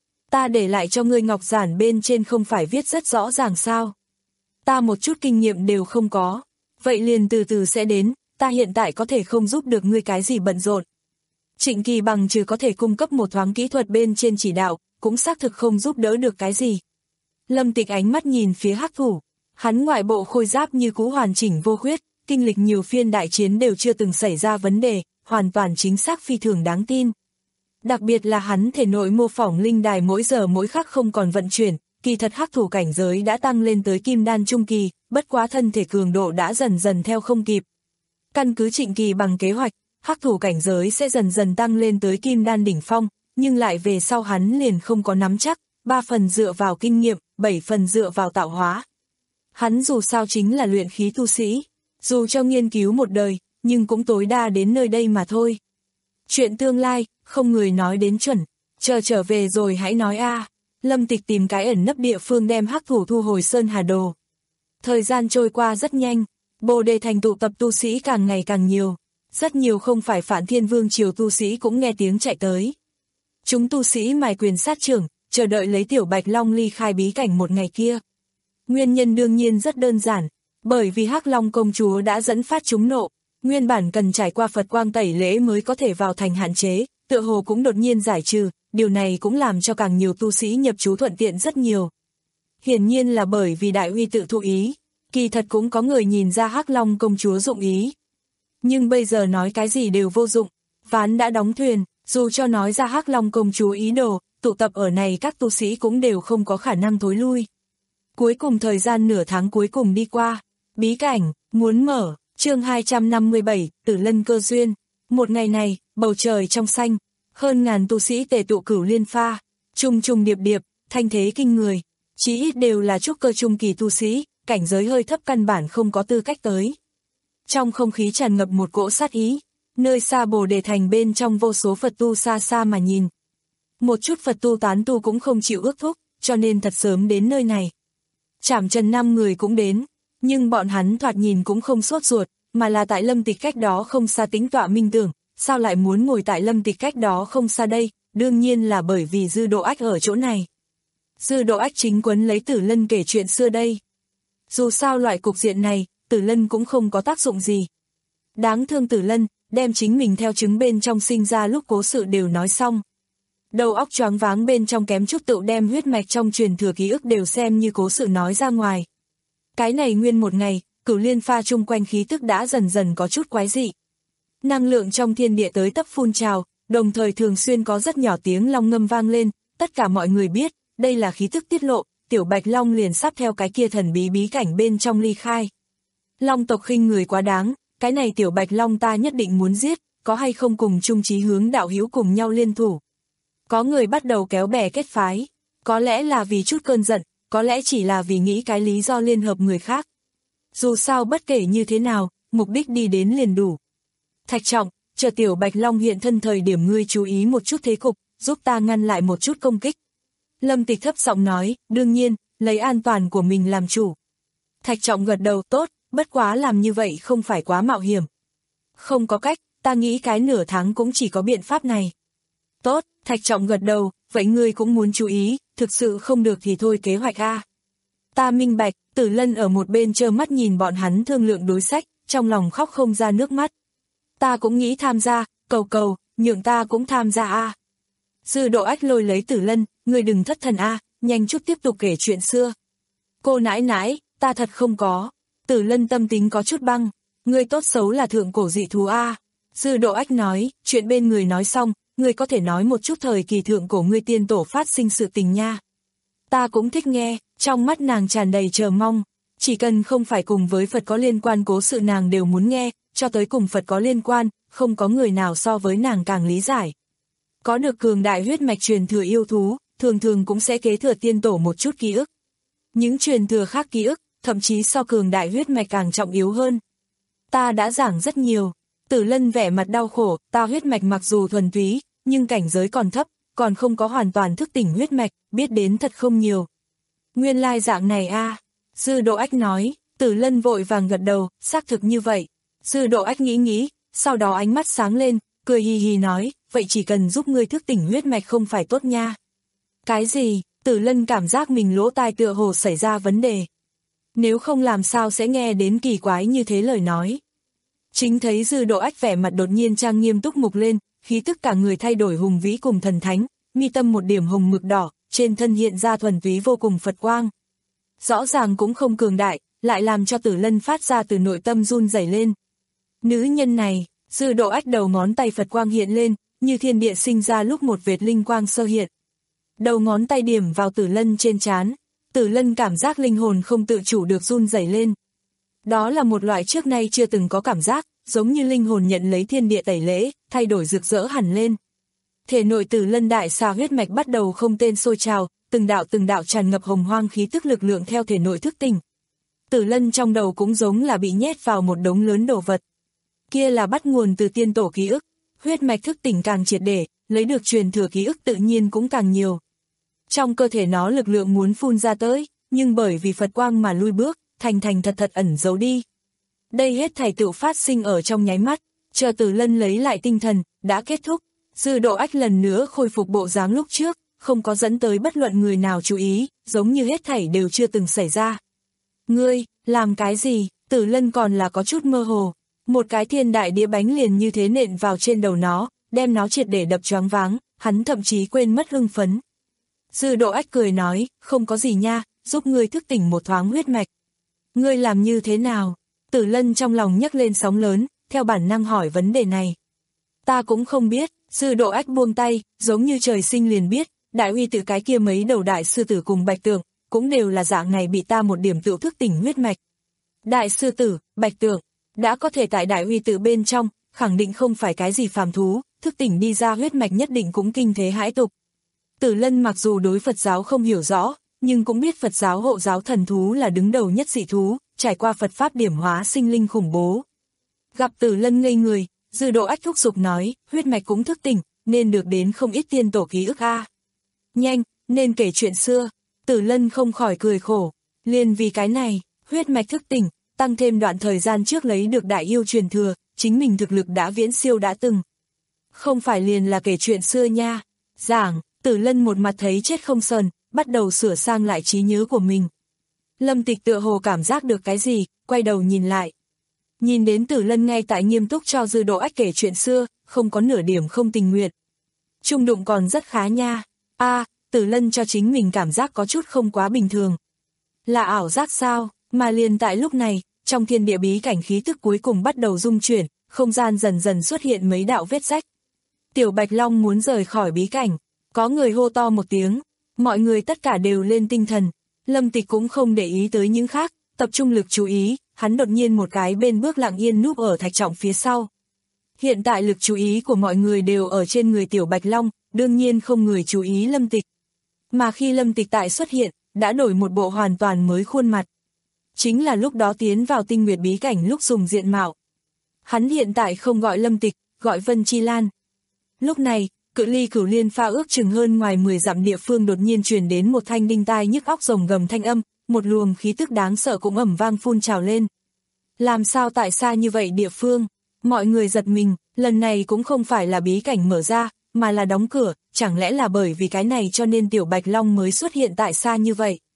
Ta để lại cho ngươi ngọc giản bên trên không phải viết rất rõ ràng sao? Ta một chút kinh nghiệm đều không có. Vậy liền từ từ sẽ đến, ta hiện tại có thể không giúp được ngươi cái gì bận rộn. Trịnh Kỳ Bằng trừ có thể cung cấp một thoáng kỹ thuật bên trên chỉ đạo, cũng xác thực không giúp đỡ được cái gì. Lâm Tịch ánh mắt nhìn phía hắc thủ, hắn ngoại bộ khôi giáp như cũ hoàn chỉnh vô khuyết, kinh lịch nhiều phiên đại chiến đều chưa từng xảy ra vấn đề, hoàn toàn chính xác phi thường đáng tin. Đặc biệt là hắn thể nội mô phỏng linh đài mỗi giờ mỗi khắc không còn vận chuyển, kỳ thật hắc thủ cảnh giới đã tăng lên tới kim đan trung kỳ, bất quá thân thể cường độ đã dần dần theo không kịp. Căn cứ Trịnh Kỳ Bằng kế hoạch, hắc thủ cảnh giới sẽ dần dần tăng lên tới kim đan đỉnh phong, nhưng lại về sau hắn liền không có nắm chắc, ba phần dựa vào kinh nghiệm, bảy phần dựa vào tạo hóa. Hắn dù sao chính là luyện khí tu sĩ, dù cho nghiên cứu một đời, nhưng cũng tối đa đến nơi đây mà thôi. Chuyện tương lai, không người nói đến chuẩn, chờ trở về rồi hãy nói a. Lâm Tịch tìm cái ẩn nấp địa phương đem hắc thủ thu hồi Sơn Hà Đồ. Thời gian trôi qua rất nhanh, Bồ Đề Thành tụ tập tu sĩ càng ngày càng nhiều, rất nhiều không phải Phản Thiên Vương triều tu sĩ cũng nghe tiếng chạy tới. Chúng tu sĩ mài quyền sát trưởng, chờ đợi lấy Tiểu Bạch Long ly khai bí cảnh một ngày kia. Nguyên nhân đương nhiên rất đơn giản, bởi vì Hắc Long công chúa đã dẫn phát chúng nộ, nguyên bản cần trải qua Phật quang tẩy lễ mới có thể vào thành hạn chế, tựa hồ cũng đột nhiên giải trừ, điều này cũng làm cho càng nhiều tu sĩ nhập trú thuận tiện rất nhiều. Hiển nhiên là bởi vì đại uy tự thụ ý, kỳ thật cũng có người nhìn ra Hắc Long công chúa dụng ý. Nhưng bây giờ nói cái gì đều vô dụng, ván đã đóng thuyền, dù cho nói ra Hắc Long công chúa ý đồ, tụ tập ở này các tu sĩ cũng đều không có khả năng thối lui. Cuối cùng thời gian nửa tháng cuối cùng đi qua, bí cảnh, muốn mở, chương hai trăm năm mươi bảy, Tử Lân cơ duyên. Một ngày này, bầu trời trong xanh, hơn ngàn tu sĩ tề tụ Cửu Liên Pha, trùng trùng điệp điệp, thanh thế kinh người, chí ít đều là trúc cơ trung kỳ tu sĩ, cảnh giới hơi thấp căn bản không có tư cách tới. Trong không khí tràn ngập một cỗ sát ý, nơi xa Bồ Đề Thành bên trong vô số Phật tu xa xa mà nhìn. Một chút Phật tu tán tu cũng không chịu ước thúc, cho nên thật sớm đến nơi này. Trảm Trần năm người cũng đến, nhưng bọn hắn thoạt nhìn cũng không sốt ruột, mà là tại Lâm Tịch cách đó không xa tính tọa minh tưởng, sao lại muốn ngồi tại Lâm Tịch cách đó không xa đây, đương nhiên là bởi vì Dư Độ Ách ở chỗ này. Dư Độ Ách chính quấn lấy Tử Lân kể chuyện xưa đây. Dù sao loại cục diện này, Tử Lân cũng không có tác dụng gì. Đáng thương Tử Lân, đem chính mình theo trứng bên trong sinh ra lúc cố sự đều nói xong. Đầu óc choáng váng bên trong kém chút tự đem huyết mạch trong truyền thừa ký ức đều xem như cố sự nói ra ngoài. Cái này nguyên một ngày, Cửu Liên Pha chung quanh khí tức đã dần dần có chút quái dị. Năng lượng trong thiên địa tới tấp phun trào, đồng thời thường xuyên có rất nhỏ tiếng long ngâm vang lên, tất cả mọi người biết, đây là khí tức tiết lộ, Tiểu Bạch Long liền sắp theo cái kia thần bí bí cảnh bên trong ly khai. Long tộc khinh người quá đáng, cái này Tiểu Bạch Long ta nhất định muốn giết, có hay không cùng chung chí hướng đạo hữu cùng nhau liên thủ. Có người bắt đầu kéo bè kết phái, có lẽ là vì chút cơn giận, có lẽ chỉ là vì nghĩ cái lý do liên hợp người khác. Dù sao bất kể như thế nào, mục đích đi đến liền đủ. Thạch Trọng, chờ Tiểu Bạch Long hiện thân thời điểm ngươi chú ý một chút thế cục, giúp ta ngăn lại một chút công kích. Lâm Tịch thấp giọng nói, đương nhiên, lấy an toàn của mình làm chủ. Thạch Trọng gật đầu, tốt, bất quá làm như vậy không phải quá mạo hiểm. Không có cách, ta nghĩ cái nửa tháng cũng chỉ có biện pháp này. Tốt, Thạch Trọng gật đầu, vậy ngươi cũng muốn chú ý, thực sự không được thì thôi kế hoạch A. Ta minh bạch. Tử Lân ở một bên trơ mắt nhìn bọn hắn thương lượng đối sách, trong lòng khóc không ra nước mắt. Ta cũng nghĩ tham gia, cầu cầu, nhượng ta cũng tham gia a. Dư Độ Ách lôi lấy Tử Lân, ngươi đừng thất thần a, nhanh chút tiếp tục kể chuyện xưa. Cô nãi nãi, ta thật không có. Tử Lân tâm tính có chút băng, ngươi tốt xấu là thượng cổ dị thú a. Dư Độ Ách nói, chuyện bên người nói xong, ngươi có thể nói một chút thời kỳ thượng cổ ngươi tiên tổ phát sinh sự tình nha. Ta cũng thích nghe, trong mắt nàng tràn đầy chờ mong, chỉ cần không phải cùng với Phật có liên quan cố sự nàng đều muốn nghe, cho tới cùng Phật có liên quan, không có người nào so với nàng càng lý giải. Có được cường đại huyết mạch truyền thừa yêu thú, thường thường cũng sẽ kế thừa tiên tổ một chút ký ức. Những truyền thừa khác ký ức, thậm chí so cường đại huyết mạch càng trọng yếu hơn. Ta đã giảng rất nhiều. Tử Lân vẻ mặt đau khổ, ta huyết mạch mặc dù thuần túy, nhưng cảnh giới còn thấp, còn không có hoàn toàn thức tỉnh huyết mạch, biết đến thật không nhiều. Nguyên lai dạng này a. À. Dư Độ Ách nói. Tử Lân vội vàng gật đầu, xác thực như vậy. Dư Độ Ách nghĩ nghĩ, sau đó ánh mắt sáng lên, cười hì hì nói, vậy chỉ cần giúp ngươi thức tỉnh huyết mạch không phải tốt nha. Cái gì? Tử Lân cảm giác mình lỗ tai tựa hồ xảy ra vấn đề. Nếu không làm sao sẽ nghe đến kỳ quái như thế lời nói. Chính thấy Dư Độ Ách vẻ mặt đột nhiên trang nghiêm túc mục lên, khí tức cả người thay đổi hùng vĩ cùng thần thánh, mi tâm một điểm hồng mực đỏ, trên thân hiện ra thuần túy vô cùng Phật quang. Rõ ràng cũng không cường đại, lại làm cho Tử Lân phát ra từ nội tâm run rẩy lên. Nữ nhân này, Dư Độ Ách đầu ngón tay Phật quang hiện lên, như thiên địa sinh ra lúc một vệt linh quang sơ hiện. Đầu ngón tay điểm vào Tử Lân trên trán, Tử Lân cảm giác linh hồn không tự chủ được run rẩy lên. Đó là một loại trước nay chưa từng có cảm giác, giống như linh hồn nhận lấy thiên địa tẩy lễ, thay đổi rực rỡ hẳn lên. Thể nội Tử Lân đại xà huyết mạch bắt đầu không tên sôi trào, từng đạo từng đạo tràn ngập hồng hoang khí tức lực lượng theo thể nội thức tỉnh. Tử Lân trong đầu cũng giống là bị nhét vào một đống lớn đồ vật. Kia là bắt nguồn từ tiên tổ ký ức, huyết mạch thức tỉnh càng triệt để, lấy được truyền thừa ký ức tự nhiên cũng càng nhiều. Trong cơ thể nó lực lượng muốn phun ra tới, nhưng bởi vì Phật quang mà lui bước, thành thành thật thật ẩn giấu đi. Đây hết thảy tựu phát sinh ở trong nháy mắt, chờ Tử Lân lấy lại tinh thần, đã kết thúc. Dư Độ Ách lần nữa khôi phục bộ dáng lúc trước, không có dẫn tới bất luận người nào chú ý, giống như hết thảy đều chưa từng xảy ra. Ngươi, làm cái gì? Tử Lân còn là có chút mơ hồ. Một cái thiên đại đĩa bánh liền như thế nện vào trên đầu nó, đem nó triệt để đập choáng váng, hắn thậm chí quên mất hưng phấn. Dư Độ Ách cười nói, không có gì nha, giúp ngươi thức tỉnh một thoáng huyết mạch. Ngươi làm như thế nào? Tử Lân trong lòng nhấc lên sóng lớn, theo bản năng hỏi vấn đề này. Ta cũng không biết. Dư Độ Ách buông tay, giống như trời sinh liền biết, đại uy tự cái kia mấy đầu đại sư tử cùng Bạch Tượng, cũng đều là dạng này bị ta một điểm tựu thức tỉnh huyết mạch. Đại sư tử, Bạch Tượng, đã có thể tại đại uy tự bên trong, khẳng định không phải cái gì phàm thú, thức tỉnh đi ra huyết mạch nhất định cũng kinh thế hãi tục. Tử Lân mặc dù đối Phật giáo không hiểu rõ, nhưng cũng biết Phật giáo hộ giáo thần thú là đứng đầu nhất dị thú, trải qua Phật pháp điểm hóa sinh linh khủng bố. Gặp Tử Lân ngây người, Dư Độ Ách thúc giục nói, huyết mạch cũng thức tỉnh, nên được đến không ít tiên tổ ký ức a. Nhanh, nên kể chuyện xưa. Tử Lân không khỏi cười khổ, liền vì cái này, huyết mạch thức tỉnh, tăng thêm đoạn thời gian trước lấy được đại yêu truyền thừa, chính mình thực lực đã viễn siêu đã từng. Không phải liền là kể chuyện xưa nha. Giảng, Tử Lân một mặt thấy chết không sờn, bắt đầu sửa sang lại trí nhớ của mình. Lâm Tịch tựa hồ cảm giác được cái gì, quay đầu nhìn lại. Nhìn đến Tử Lân ngay tại nghiêm túc cho Dư Độ Ách kể chuyện xưa, không có nửa điểm không tình nguyện. Trung đụng còn rất khá nha. A, à, Tử Lân cho chính mình cảm giác có chút không quá bình thường. Là ảo giác sao? Mà liền tại lúc này, trong thiên địa bí cảnh khí tức cuối cùng bắt đầu rung chuyển, không gian dần dần xuất hiện mấy đạo vết rách. Tiểu Bạch Long muốn rời khỏi bí cảnh, có người hô to một tiếng, mọi người tất cả đều lên tinh thần. Lâm Tịch cũng không để ý tới những khác, tập trung lực chú ý, hắn đột nhiên một cái bên bước lặng yên núp ở thạch trọng phía sau. Hiện tại lực chú ý của mọi người đều ở trên người Tiểu Bạch Long, đương nhiên không người chú ý Lâm Tịch. Mà khi Lâm Tịch tại xuất hiện, đã đổi một bộ hoàn toàn mới khuôn mặt. Chính là lúc đó tiến vào tinh nguyệt bí cảnh lúc dùng diện mạo. Hắn hiện tại không gọi Lâm Tịch, gọi Vân Chi Lan. Lúc này, cự ly Cửu Liên pha ước chừng hơn ngoài mười dặm địa phương đột nhiên truyền đến một thanh đinh tai nhức óc rồng gầm thanh âm, một luồng khí tức đáng sợ cũng ầm vang phun trào lên. Làm sao tại xa như vậy địa phương? Mọi người giật mình, lần này cũng không phải là bí cảnh mở ra, mà là đóng cửa, chẳng lẽ là bởi vì cái này cho nên Tiểu Bạch Long mới xuất hiện tại xa như vậy?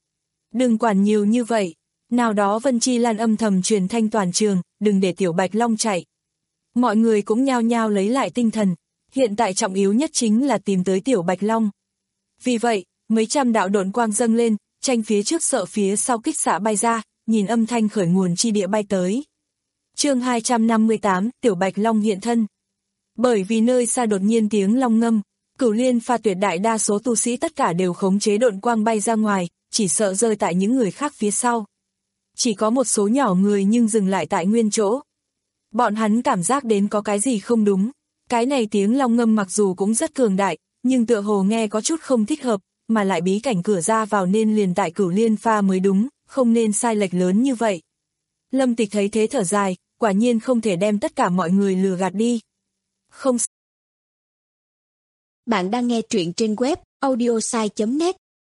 Đừng quản nhiều như vậy. Nào đó Vân Chi Lan âm thầm truyền thanh toàn trường, đừng để Tiểu Bạch Long chạy. Mọi người cũng nhao nhao lấy lại tinh thần, hiện tại trọng yếu nhất chính là tìm tới Tiểu Bạch Long. Vì vậy, mấy trăm đạo độn quang dâng lên, tranh phía trước sợ phía sau kích xạ bay ra, nhìn âm thanh khởi nguồn chi địa bay tới. Chương hai trăm năm mươi tám, Tiểu Bạch Long hiện thân. Bởi vì nơi xa đột nhiên tiếng long ngâm, Cửu Liên pha tuyệt đại đa số tu sĩ tất cả đều khống chế độn quang bay ra ngoài, chỉ sợ rơi tại những người khác phía sau. Chỉ có một số nhỏ người nhưng dừng lại tại nguyên chỗ. Bọn hắn cảm giác đến có cái gì không đúng. Cái này tiếng long ngâm mặc dù cũng rất cường đại, nhưng tựa hồ nghe có chút không thích hợp, mà lại bí cảnh cửa ra vào nên liền tại Cửu Liên pha mới đúng, không nên sai lệch lớn như vậy. Lâm Tịch thấy thế thở dài, quả nhiên không thể đem tất cả mọi người lừa gạt đi. Không.
Bạn đang nghe truyện trên web audiosai chấm net.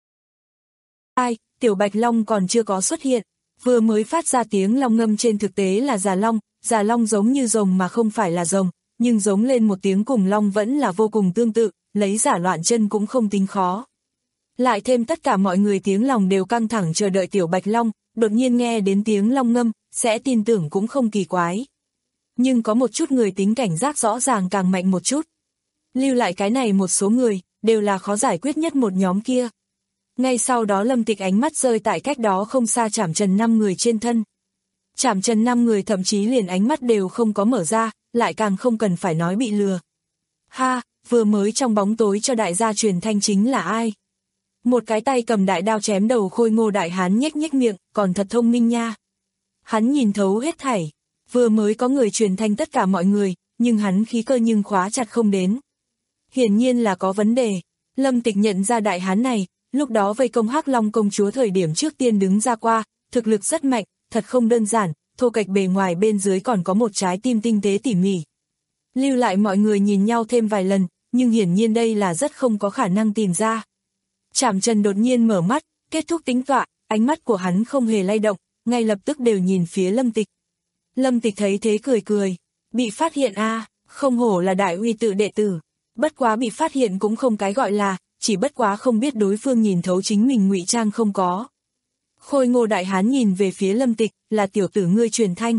Ai, Tiểu Bạch Long còn chưa có xuất hiện, vừa mới phát ra tiếng long ngâm trên thực tế là già long, già long giống như rồng mà không phải là rồng, nhưng giống lên một tiếng cùng long vẫn là vô cùng tương tự, lấy giả loạn chân cũng không tính khó. Lại thêm tất cả mọi người tiếng lòng đều căng thẳng chờ đợi Tiểu Bạch Long, đột nhiên nghe đến tiếng long ngâm, sẽ tin tưởng cũng không kỳ quái. Nhưng có một chút người tính cảnh giác rõ ràng càng mạnh một chút. Lưu lại cái này một số người, đều là khó giải quyết nhất một nhóm kia. Ngay sau đó Lâm Tịch ánh mắt rơi tại cách đó không xa Trảm Trần năm người trên thân. Trảm Trần năm người thậm chí liền ánh mắt đều không có mở ra, lại càng không cần phải nói bị lừa. Ha, vừa mới trong bóng tối cho đại gia truyền thanh chính là ai? Một cái tay cầm đại đao chém đầu khôi ngô đại hán nhếch nhếch miệng, còn thật thông minh nha. Hắn nhìn thấu hết thảy, vừa mới có người truyền thanh tất cả mọi người, nhưng hắn khí cơ nhưng khóa chặt không đến. Hiển nhiên là có vấn đề. Lâm Tịch nhận ra đại hán này, lúc đó vây công Hắc Long công chúa thời điểm trước tiên đứng ra qua, thực lực rất mạnh, thật không đơn giản, thô kệch bề ngoài bên dưới còn có một trái tim tinh tế tỉ mỉ. Lưu lại mọi người nhìn nhau thêm vài lần, nhưng hiển nhiên đây là rất không có khả năng tìm ra. Trảm Trần đột nhiên mở mắt, kết thúc tính tọa, ánh mắt của hắn không hề lay động, ngay lập tức đều nhìn phía Lâm Tịch. Lâm Tịch thấy thế cười cười, bị phát hiện a, à, không hổ là đại uy tự đệ tử, bất quá bị phát hiện cũng không cái gọi là, chỉ bất quá không biết đối phương nhìn thấu chính mình ngụy trang không có. Khôi ngô đại hán nhìn về phía Lâm Tịch, là tiểu tử ngươi truyền thanh.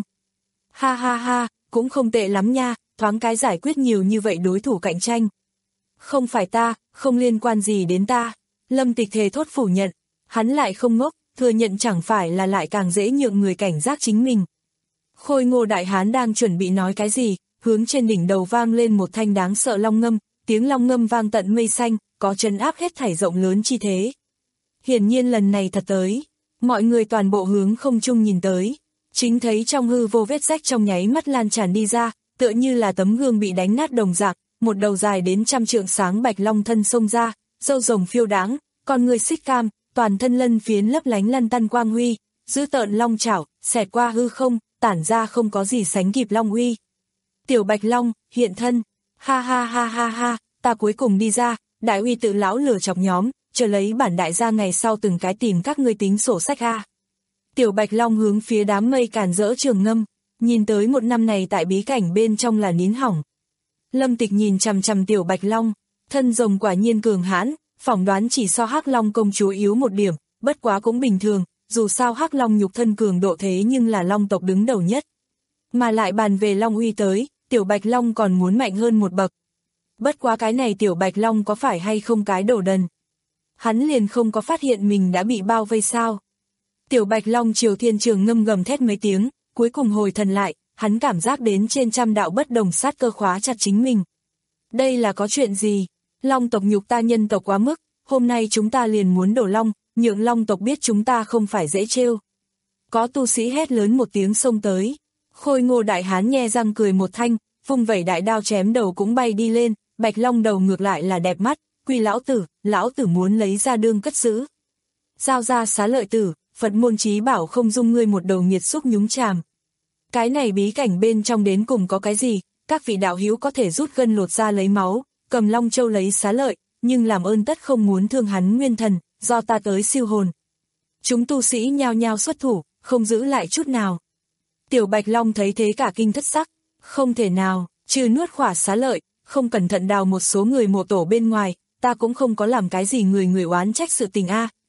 Ha ha ha, cũng không tệ lắm nha, thoáng cái giải quyết nhiều như vậy đối thủ cạnh tranh. Không phải ta, không liên quan gì đến ta. Lâm Tịch thề thốt phủ nhận, hắn lại không ngốc, thừa nhận chẳng phải là lại càng dễ nhượng người cảnh giác chính mình. Khôi ngô đại hán đang chuẩn bị nói cái gì, hướng trên đỉnh đầu vang lên một thanh đáng sợ long ngâm, tiếng long ngâm vang tận mây xanh, có trấn áp hết thảy rộng lớn chi thế. Hiển nhiên lần này thật tới, mọi người toàn bộ hướng không trung nhìn tới, chính thấy trong hư vô vết rách trong nháy mắt lan tràn đi ra, tựa như là tấm gương bị đánh nát đồng dạng, một đầu dài đến trăm trượng sáng bạch long thân xông ra, râu rồng phiêu đáng, con người xích cam, toàn thân lân phiến lấp lánh lăn tăn quang huy, giữ tợn long chảo, xẹt qua hư không, tản ra không có gì sánh kịp long uy. Tiểu Bạch Long, hiện thân, ha ha ha ha ha, ta cuối cùng đi ra, đại uy tự lão lửa chọc nhóm, chờ lấy bản đại gia ngày sau từng cái tìm các ngươi tính sổ sách ha. Tiểu Bạch Long hướng phía đám mây càn rỡ trường ngâm, nhìn tới một năm này tại bí cảnh bên trong là nín hỏng. Lâm Tịch nhìn chằm chằm Tiểu Bạch Long, thân rồng quả nhiên cường hãn, phỏng đoán chỉ so Hắc Long công chúa yếu một điểm, bất quá cũng bình thường, dù sao Hắc Long nhục thân cường độ thế nhưng là Long tộc đứng đầu nhất. Mà lại bàn về Long uy tới, Tiểu Bạch Long còn muốn mạnh hơn một bậc. Bất quá cái này Tiểu Bạch Long có phải hay không cái đồ đần? Hắn liền không có phát hiện mình đã bị bao vây sao? Tiểu Bạch Long Triều Thiên Trường ngâm gầm thét mấy tiếng, cuối cùng hồi thần lại, hắn cảm giác đến trên trăm đạo bất đồng sát cơ khóa chặt chính mình. Đây là có chuyện gì? Long tộc nhục ta nhân tộc quá mức, hôm nay chúng ta liền muốn đổ long, nhượng Long tộc biết chúng ta không phải dễ trêu. Có tu sĩ hét lớn một tiếng xông tới, khôi ngô đại hán nhe răng cười một thanh, vung vẩy đại đao chém đầu cũng bay đi lên, Bạch Long đầu ngược lại là đẹp mắt, quy lão tử, lão tử muốn lấy ra đương cất giữ. Giao ra xá lợi tử, Phật môn chí bảo không dung ngươi một đầu nghiệt xúc nhúng chàm. Cái này bí cảnh bên trong đến cùng có cái gì, các vị đạo hữu có thể rút gân lột ra lấy máu, cầm Long Châu lấy xá lợi, nhưng làm ơn tất không muốn thương hắn nguyên thần, do ta tới siêu hồn. Chúng tu sĩ nhao nhao xuất thủ, không giữ lại chút nào. Tiểu Bạch Long thấy thế cả kinh thất sắc, không thể nào, trừ nuốt khỏa xá lợi, không cẩn thận đào một số người mộ tổ bên ngoài, ta cũng không có làm cái gì người người oán trách sự tình a,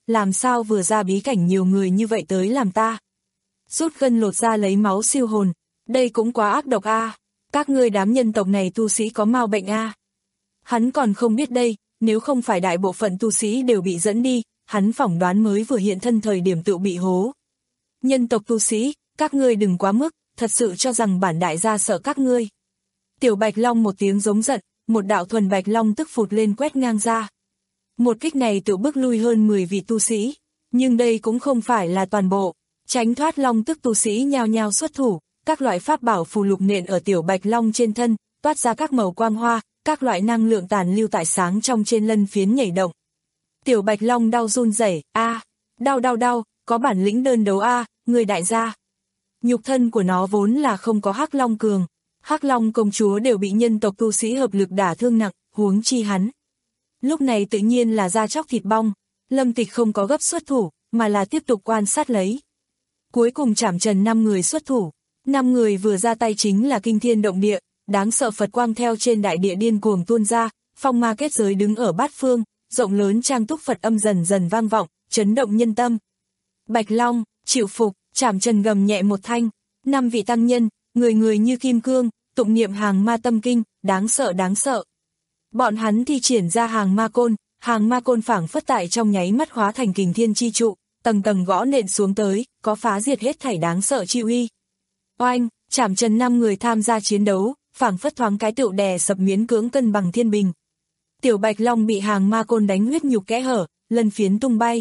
làm sao vừa ra bí cảnh nhiều người như vậy tới làm ta. Rút gân lột ra lấy máu siêu hồn, đây cũng quá ác độc a. Các ngươi đám nhân tộc này tu sĩ có mau bệnh a. Hắn còn không biết đây, nếu không phải đại bộ phận tu sĩ đều bị dẫn đi, hắn phỏng đoán mới vừa hiện thân thời điểm tự bị hố. Nhân tộc tu sĩ, các ngươi đừng quá mức, thật sự cho rằng bản đại gia sợ các ngươi. Tiểu Bạch Long một tiếng giống giận, một đạo thuần Bạch Long tức phụt lên quét ngang ra. Một kích này tự bước lui hơn mười vị tu sĩ, nhưng đây cũng không phải là toàn bộ. Tránh thoát Long tức tu sĩ nhao nhao xuất thủ, các loại pháp bảo phù lục nện ở Tiểu Bạch Long trên thân, toát ra các màu quang hoa, các loại năng lượng tàn lưu tại sáng trong trên lân phiến nhảy động. Tiểu Bạch Long đau run rẩy, a, đau đau đau, có bản lĩnh đơn đấu a, người đại gia. Nhục thân của nó vốn là không có Hắc Long cường, Hắc Long công chúa đều bị nhân tộc tu sĩ hợp lực đả thương nặng, huống chi hắn. Lúc này tự nhiên là da chóc thịt bong, Lâm Tịch không có gấp xuất thủ, mà là tiếp tục quan sát lấy. Cuối cùng chảm trần năm người xuất thủ, năm người vừa ra tay chính là kinh thiên động địa, đáng sợ Phật quang theo trên đại địa điên cuồng tuôn ra, phong ma kết giới đứng ở bát phương, rộng lớn trang túc Phật âm dần dần vang vọng, chấn động nhân tâm. Bạch Long, chịu phục, chảm trần gầm nhẹ một thanh, năm vị tăng nhân, người người như kim cương, tụng niệm hàng ma tâm kinh, đáng sợ đáng sợ. Bọn hắn thi triển ra hàng ma côn, hàng ma côn phảng phất tại trong nháy mắt hóa thành kình thiên chi trụ, tầng tầng gõ nện xuống tới, có phá diệt hết thảy đáng sợ chi uy. Oanh, chảm trần năm người tham gia chiến đấu, phảng phất thoáng cái tựu đè sập miễn cưỡng cân bằng thiên bình. Tiểu Bạch Long bị hàng ma côn đánh huyết nhục kẽ hở, lân phiến tung bay.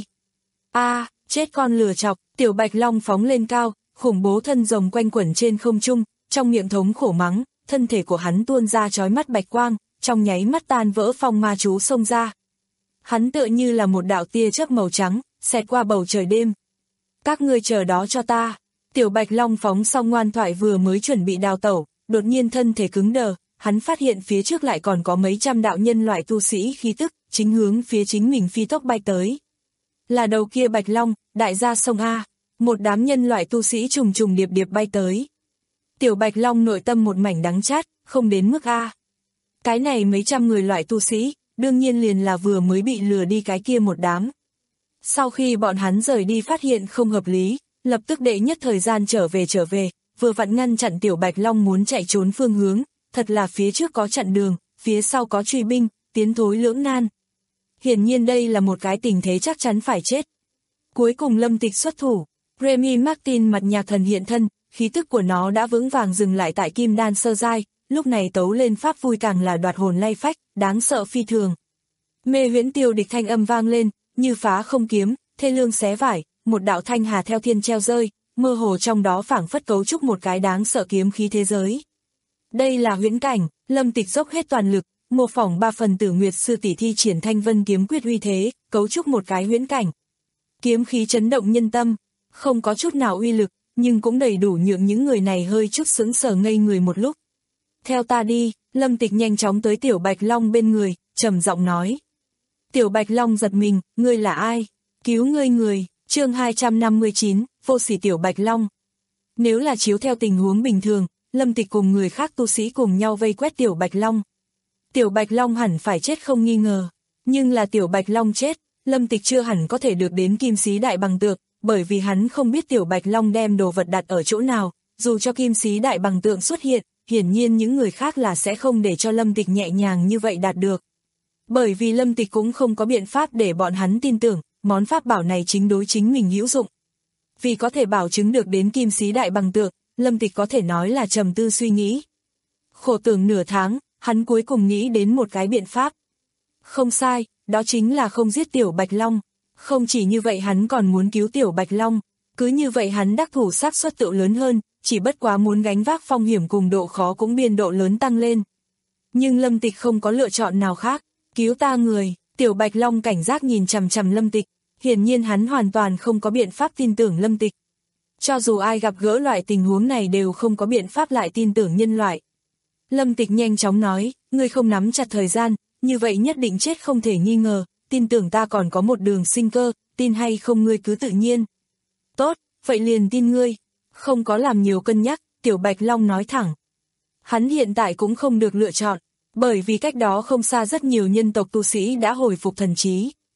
A, chết con lừa chọc, Tiểu Bạch Long phóng lên cao, khủng bố thân rồng quanh quẩn trên không trung, trong miệng thống khổ mắng, thân thể của hắn tuôn ra chói mắt bạch quang, trong nháy mắt tan vỡ phong ma chú xông ra. Hắn tựa như là một đạo tia chớp màu trắng, xẹt qua bầu trời đêm. Các ngươi chờ đó cho ta. Tiểu Bạch Long phóng xong ngoan thoại vừa mới chuẩn bị đào tẩu, đột nhiên thân thể cứng đờ, hắn phát hiện phía trước lại còn có mấy trăm đạo nhân loại tu sĩ khí tức, chính hướng phía chính mình phi tốc bay tới. Là đầu kia Bạch Long, đại gia sông A, một đám nhân loại tu sĩ trùng trùng điệp điệp bay tới. Tiểu Bạch Long nội tâm một mảnh đắng chát, không đến mức A. Cái này mấy trăm người loại tu sĩ, đương nhiên liền là vừa mới bị lừa đi cái kia một đám. Sau khi bọn hắn rời đi phát hiện không hợp lý, lập tức đệ nhất thời gian trở về trở về, vừa vặn ngăn chặn Tiểu Bạch Long muốn chạy trốn phương hướng, thật là phía trước có chặn đường, phía sau có truy binh, tiến thối lưỡng nan. Hiển nhiên đây là một cái tình thế chắc chắn phải chết. Cuối cùng Lâm Tịch xuất thủ, Remy Martin mặt nhạc thần hiện thân, khí tức của nó đã vững vàng dừng lại tại kim đan sơ giai, lúc này tấu lên pháp vui càng là đoạt hồn lay phách, đáng sợ phi thường. Mê huyễn tiêu địch thanh âm vang lên, như phá không kiếm, thê lương xé vải, một đạo thanh hà theo thiên treo rơi, mơ hồ trong đó phảng phất cấu trúc một cái đáng sợ kiếm khí thế giới. Đây là huyễn cảnh, Lâm Tịch dốc hết toàn lực, mô phỏng ba phần tử Nguyệt sư tỷ thi triển Thanh Vân kiếm quyết uy thế, cấu trúc một cái huyễn cảnh. Kiếm khí chấn động nhân tâm, không có chút nào uy lực, nhưng cũng đầy đủ nhượng những người này hơi chút sững sờ ngây người một lúc. Theo ta đi, Lâm Tịch nhanh chóng tới Tiểu Bạch Long bên người, trầm giọng nói. Tiểu Bạch Long giật mình, ngươi là ai? Cứu ngươi người, chương hai trăm năm mươi chín, vô sỉ Tiểu Bạch Long. Nếu là chiếu theo tình huống bình thường, Lâm Tịch cùng người khác tu sĩ cùng nhau vây quét Tiểu Bạch Long. Tiểu Bạch Long hẳn phải chết không nghi ngờ, nhưng là Tiểu Bạch Long chết, Lâm Tịch chưa hẳn có thể được đến Kim Sĩ Đại Bằng Tượng, bởi vì hắn không biết Tiểu Bạch Long đem đồ vật đặt ở chỗ nào, dù cho Kim Sĩ Đại Bằng Tượng xuất hiện, hiển nhiên những người khác là sẽ không để cho Lâm Tịch nhẹ nhàng như vậy đạt được. Bởi vì Lâm Tịch cũng không có biện pháp để bọn hắn tin tưởng, món pháp bảo này chính đối chính mình hữu dụng. Vì có thể bảo chứng được đến Kim Sĩ Đại Bằng Tượng, Lâm Tịch có thể nói là trầm tư suy nghĩ. Khổ tưởng nửa tháng, hắn cuối cùng nghĩ đến một cái biện pháp. Không sai, đó chính là không giết Tiểu Bạch Long. Không chỉ như vậy hắn còn muốn cứu Tiểu Bạch Long, cứ như vậy hắn đắc thủ xác suất tự lớn hơn, chỉ bất quá muốn gánh vác phong hiểm cùng độ khó cũng biên độ lớn tăng lên. Nhưng Lâm Tịch không có lựa chọn nào khác, cứu ta người, Tiểu Bạch Long cảnh giác nhìn chằm chằm Lâm Tịch, hiển nhiên hắn hoàn toàn không có biện pháp tin tưởng Lâm Tịch. Cho dù ai gặp gỡ loại tình huống này đều không có biện pháp lại tin tưởng nhân loại. Lâm Tịch nhanh chóng nói, ngươi không nắm chặt thời gian, như vậy nhất định chết không thể nghi ngờ, tin tưởng ta còn có một đường sinh cơ, tin hay không ngươi cứ tự nhiên. Tốt, vậy liền tin ngươi. Không có làm nhiều cân nhắc, Tiểu Bạch Long nói thẳng. Hắn hiện tại cũng không được lựa chọn, bởi vì cách đó không xa rất nhiều nhân tộc tu sĩ đã hồi phục thần trí.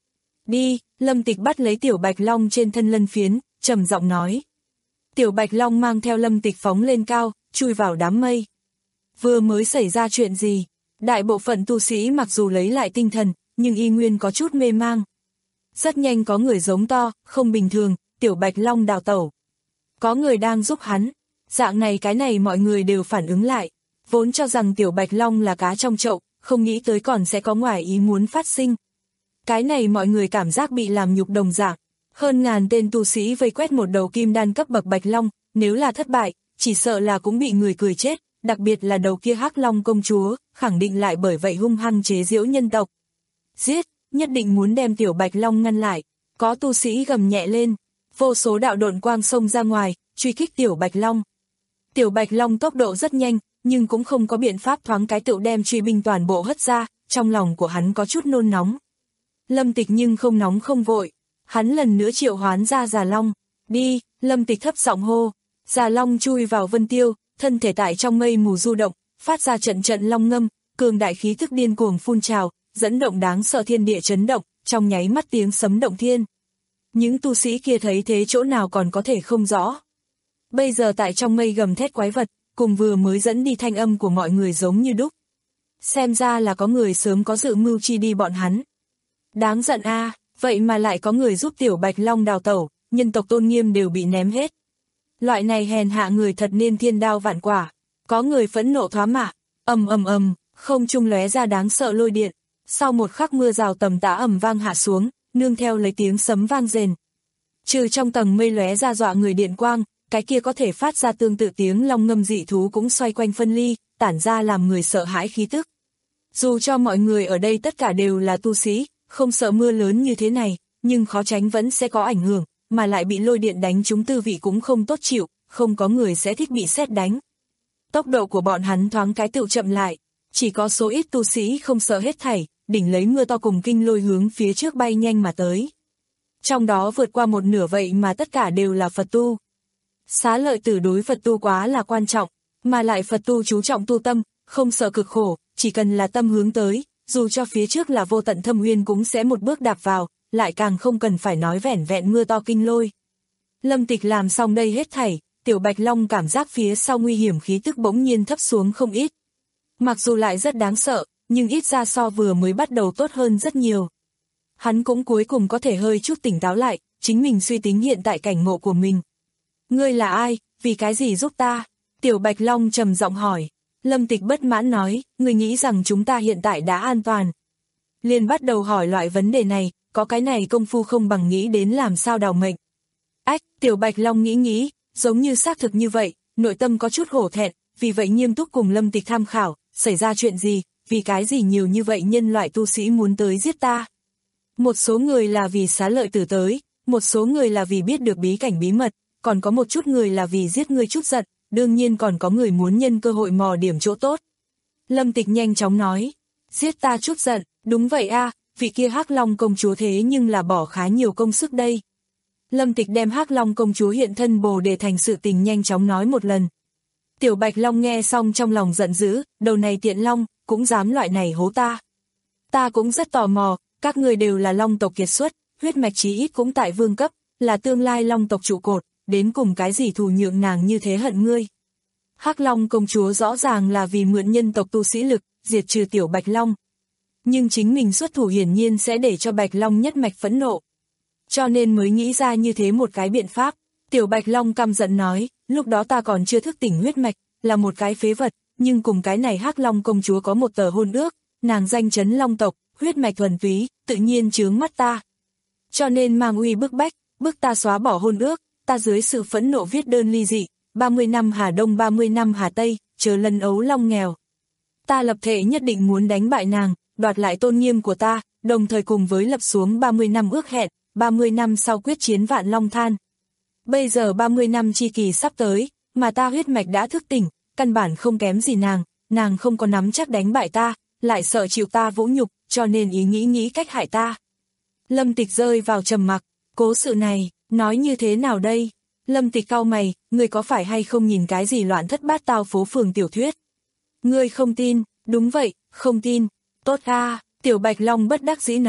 Đi, Lâm Tịch bắt lấy Tiểu Bạch Long trên thân lân phiến, trầm giọng nói. Tiểu Bạch Long mang theo Lâm Tịch phóng lên cao, chui vào đám mây. Vừa mới xảy ra chuyện gì? Đại bộ phận tu sĩ mặc dù lấy lại tinh thần, nhưng y nguyên có chút mê mang. Rất nhanh có người giống to, không bình thường, Tiểu Bạch Long đào tẩu. Có người đang giúp hắn. Dạng này cái này mọi người đều phản ứng lại. Vốn cho rằng Tiểu Bạch Long là cá trong chậu, không nghĩ tới còn sẽ có ngoài ý muốn phát sinh. Cái này mọi người cảm giác bị làm nhục đồng dạng. Hơn ngàn tên tu sĩ vây quét một đầu kim đan cấp bậc Bạch Long, nếu là thất bại, chỉ sợ là cũng bị người cười chết, đặc biệt là đầu kia Hắc Long công chúa, khẳng định lại bởi vậy hung hăng chế giễu nhân tộc. Giết, nhất định muốn đem Tiểu Bạch Long ngăn lại. Có tu sĩ gầm nhẹ lên, vô số đạo độn quang xông ra ngoài, truy kích Tiểu Bạch Long. Tiểu Bạch Long tốc độ rất nhanh, nhưng cũng không có biện pháp thoáng cái tựu đem truy binh toàn bộ hất ra, trong lòng của hắn có chút nôn nóng. Lâm Tịch nhưng không nóng không vội, hắn lần nữa triệu hoán ra Già Long. Đi, Lâm Tịch thấp giọng hô. Già Long chui vào vân tiêu, thân thể tại trong mây mù du động, phát ra trận trận long ngâm, cường đại khí thức điên cuồng phun trào, dẫn động đáng sợ thiên địa chấn động, trong nháy mắt tiếng sấm động thiên. Những tu sĩ kia thấy thế chỗ nào còn có thể không rõ. Bây giờ tại trong mây gầm thét quái vật, cùng vừa mới dẫn đi thanh âm của mọi người giống như đúc. Xem ra là có người sớm có dự mưu chi đi bọn hắn. Đáng giận a, à, vậy mà lại có người giúp Tiểu Bạch Long đào tẩu, nhân tộc tôn nghiêm đều bị ném hết. Loại này hèn hạ người thật nên thiên đao vạn quả. Có người phẫn nộ thoá mạ, ầm ầm ầm, không trung lóe ra đáng sợ lôi điện. Sau một khắc mưa rào tầm tã ầm vang hạ xuống, nương theo lấy tiếng sấm vang rền. Trừ trong tầng mây lóe ra dọa người điện quang, cái kia có thể phát ra tương tự tiếng long ngâm dị thú cũng xoay quanh phân ly, tản ra làm người sợ hãi khí tức. Dù cho mọi người ở đây tất cả đều là tu sĩ, không sợ mưa lớn như thế này, nhưng khó tránh vẫn sẽ có ảnh hưởng, mà lại bị lôi điện đánh trúng tư vị cũng không tốt chịu, không có người sẽ thích bị sét đánh. Tốc độ của bọn hắn thoáng cái tựu chậm lại, chỉ có số ít tu sĩ không sợ hết thảy, đỉnh lấy mưa to cùng kinh lôi hướng phía trước bay nhanh mà tới. Trong đó vượt qua một nửa vậy mà tất cả đều là Phật tu. Xá Lợi Tử đối Phật tu quá là quan trọng, mà lại Phật tu chú trọng tu tâm, không sợ cực khổ, chỉ cần là tâm hướng tới, dù cho phía trước là vô tận thâm uyên cũng sẽ một bước đạp vào, lại càng không cần phải nói vẻn vẹn mưa to kinh lôi. Lâm Tịch làm xong đây hết thảy, Tiểu Bạch Long cảm giác phía sau nguy hiểm khí tức bỗng nhiên thấp xuống không ít. Mặc dù lại rất đáng sợ, nhưng ít ra so vừa mới bắt đầu tốt hơn rất nhiều. Hắn cũng cuối cùng có thể hơi chút tỉnh táo lại, chính mình suy tính hiện tại cảnh ngộ của mình. Ngươi là ai, vì cái gì giúp ta? Tiểu Bạch Long trầm giọng hỏi. Lâm Tịch bất mãn nói, ngươi nghĩ rằng chúng ta hiện tại đã an toàn. Liền bắt đầu hỏi loại vấn đề này, có cái này công phu không bằng nghĩ đến làm sao đào mệnh. Ách, Tiểu Bạch Long nghĩ nghĩ, giống như xác thực như vậy, nội tâm có chút hổ thẹn, vì vậy nghiêm túc cùng Lâm Tịch tham khảo, xảy ra chuyện gì, vì cái gì nhiều như vậy nhân loại tu sĩ muốn tới giết ta. Một số người là vì Xá Lợi Tử tới, một số người là vì biết được bí cảnh bí mật, còn có một chút người là vì giết ngươi chút giận, đương nhiên còn có người muốn nhân cơ hội mò điểm chỗ tốt. Lâm Tịch nhanh chóng nói, giết ta chút giận, đúng vậy a, vị kia Hắc Long công chúa thế nhưng là bỏ khá nhiều công sức đây. Lâm Tịch đem Hắc Long công chúa hiện thân Bồ Đề thành sự tình nhanh chóng nói một lần. Tiểu Bạch Long nghe xong trong lòng giận dữ, đầu này tiện long, cũng dám loại này hố ta. Ta cũng rất tò mò, các người đều là long tộc kiệt xuất, huyết mạch chí ít cũng tại vương cấp, là tương lai long tộc trụ cột, đến cùng cái gì thù nhượng nàng như thế hận ngươi. Hắc Long công chúa rõ ràng là vì mượn nhân tộc tu sĩ lực, diệt trừ Tiểu Bạch Long. Nhưng chính mình xuất thủ hiển nhiên sẽ để cho Bạch Long nhất mạch phẫn nộ. Cho nên mới nghĩ ra như thế một cái biện pháp. Tiểu Bạch Long căm giận nói, lúc đó ta còn chưa thức tỉnh huyết mạch, là một cái phế vật, nhưng cùng cái này Hắc Long công chúa có một tờ hôn ước, nàng danh chấn long tộc, huyết mạch thuần túy, tự nhiên chướng mắt ta. Cho nên mang uy bức bách, bức ta xóa bỏ hôn ước, ta dưới sự phẫn nộ viết đơn ly dị, ba mươi năm Hà Đông ba mươi năm Hà Tây, chờ lần ấu long nghèo. Ta lập thể nhất định muốn đánh bại nàng, đoạt lại tôn nghiêm của ta, đồng thời cùng với lập xuống ba mươi năm ước hẹn, ba mươi năm sau quyết chiến vạn long than. Bây giờ ba mươi năm chi kỳ sắp tới, mà ta huyết mạch đã thức tỉnh, căn bản không kém gì nàng, nàng không có nắm chắc đánh bại ta, lại sợ chịu ta vũ nhục, cho nên ý nghĩ nghĩ cách hại ta. Lâm Tịch rơi vào trầm mặc, cố sự này, nói như thế nào đây? Lâm Tịch cau mày, ngươi có phải hay không nhìn cái gì loạn thất bát tao phố phường tiểu thuyết? Ngươi không tin, đúng vậy, không tin. Tốt a, Tiểu Bạch Long bất đắc dĩ nói,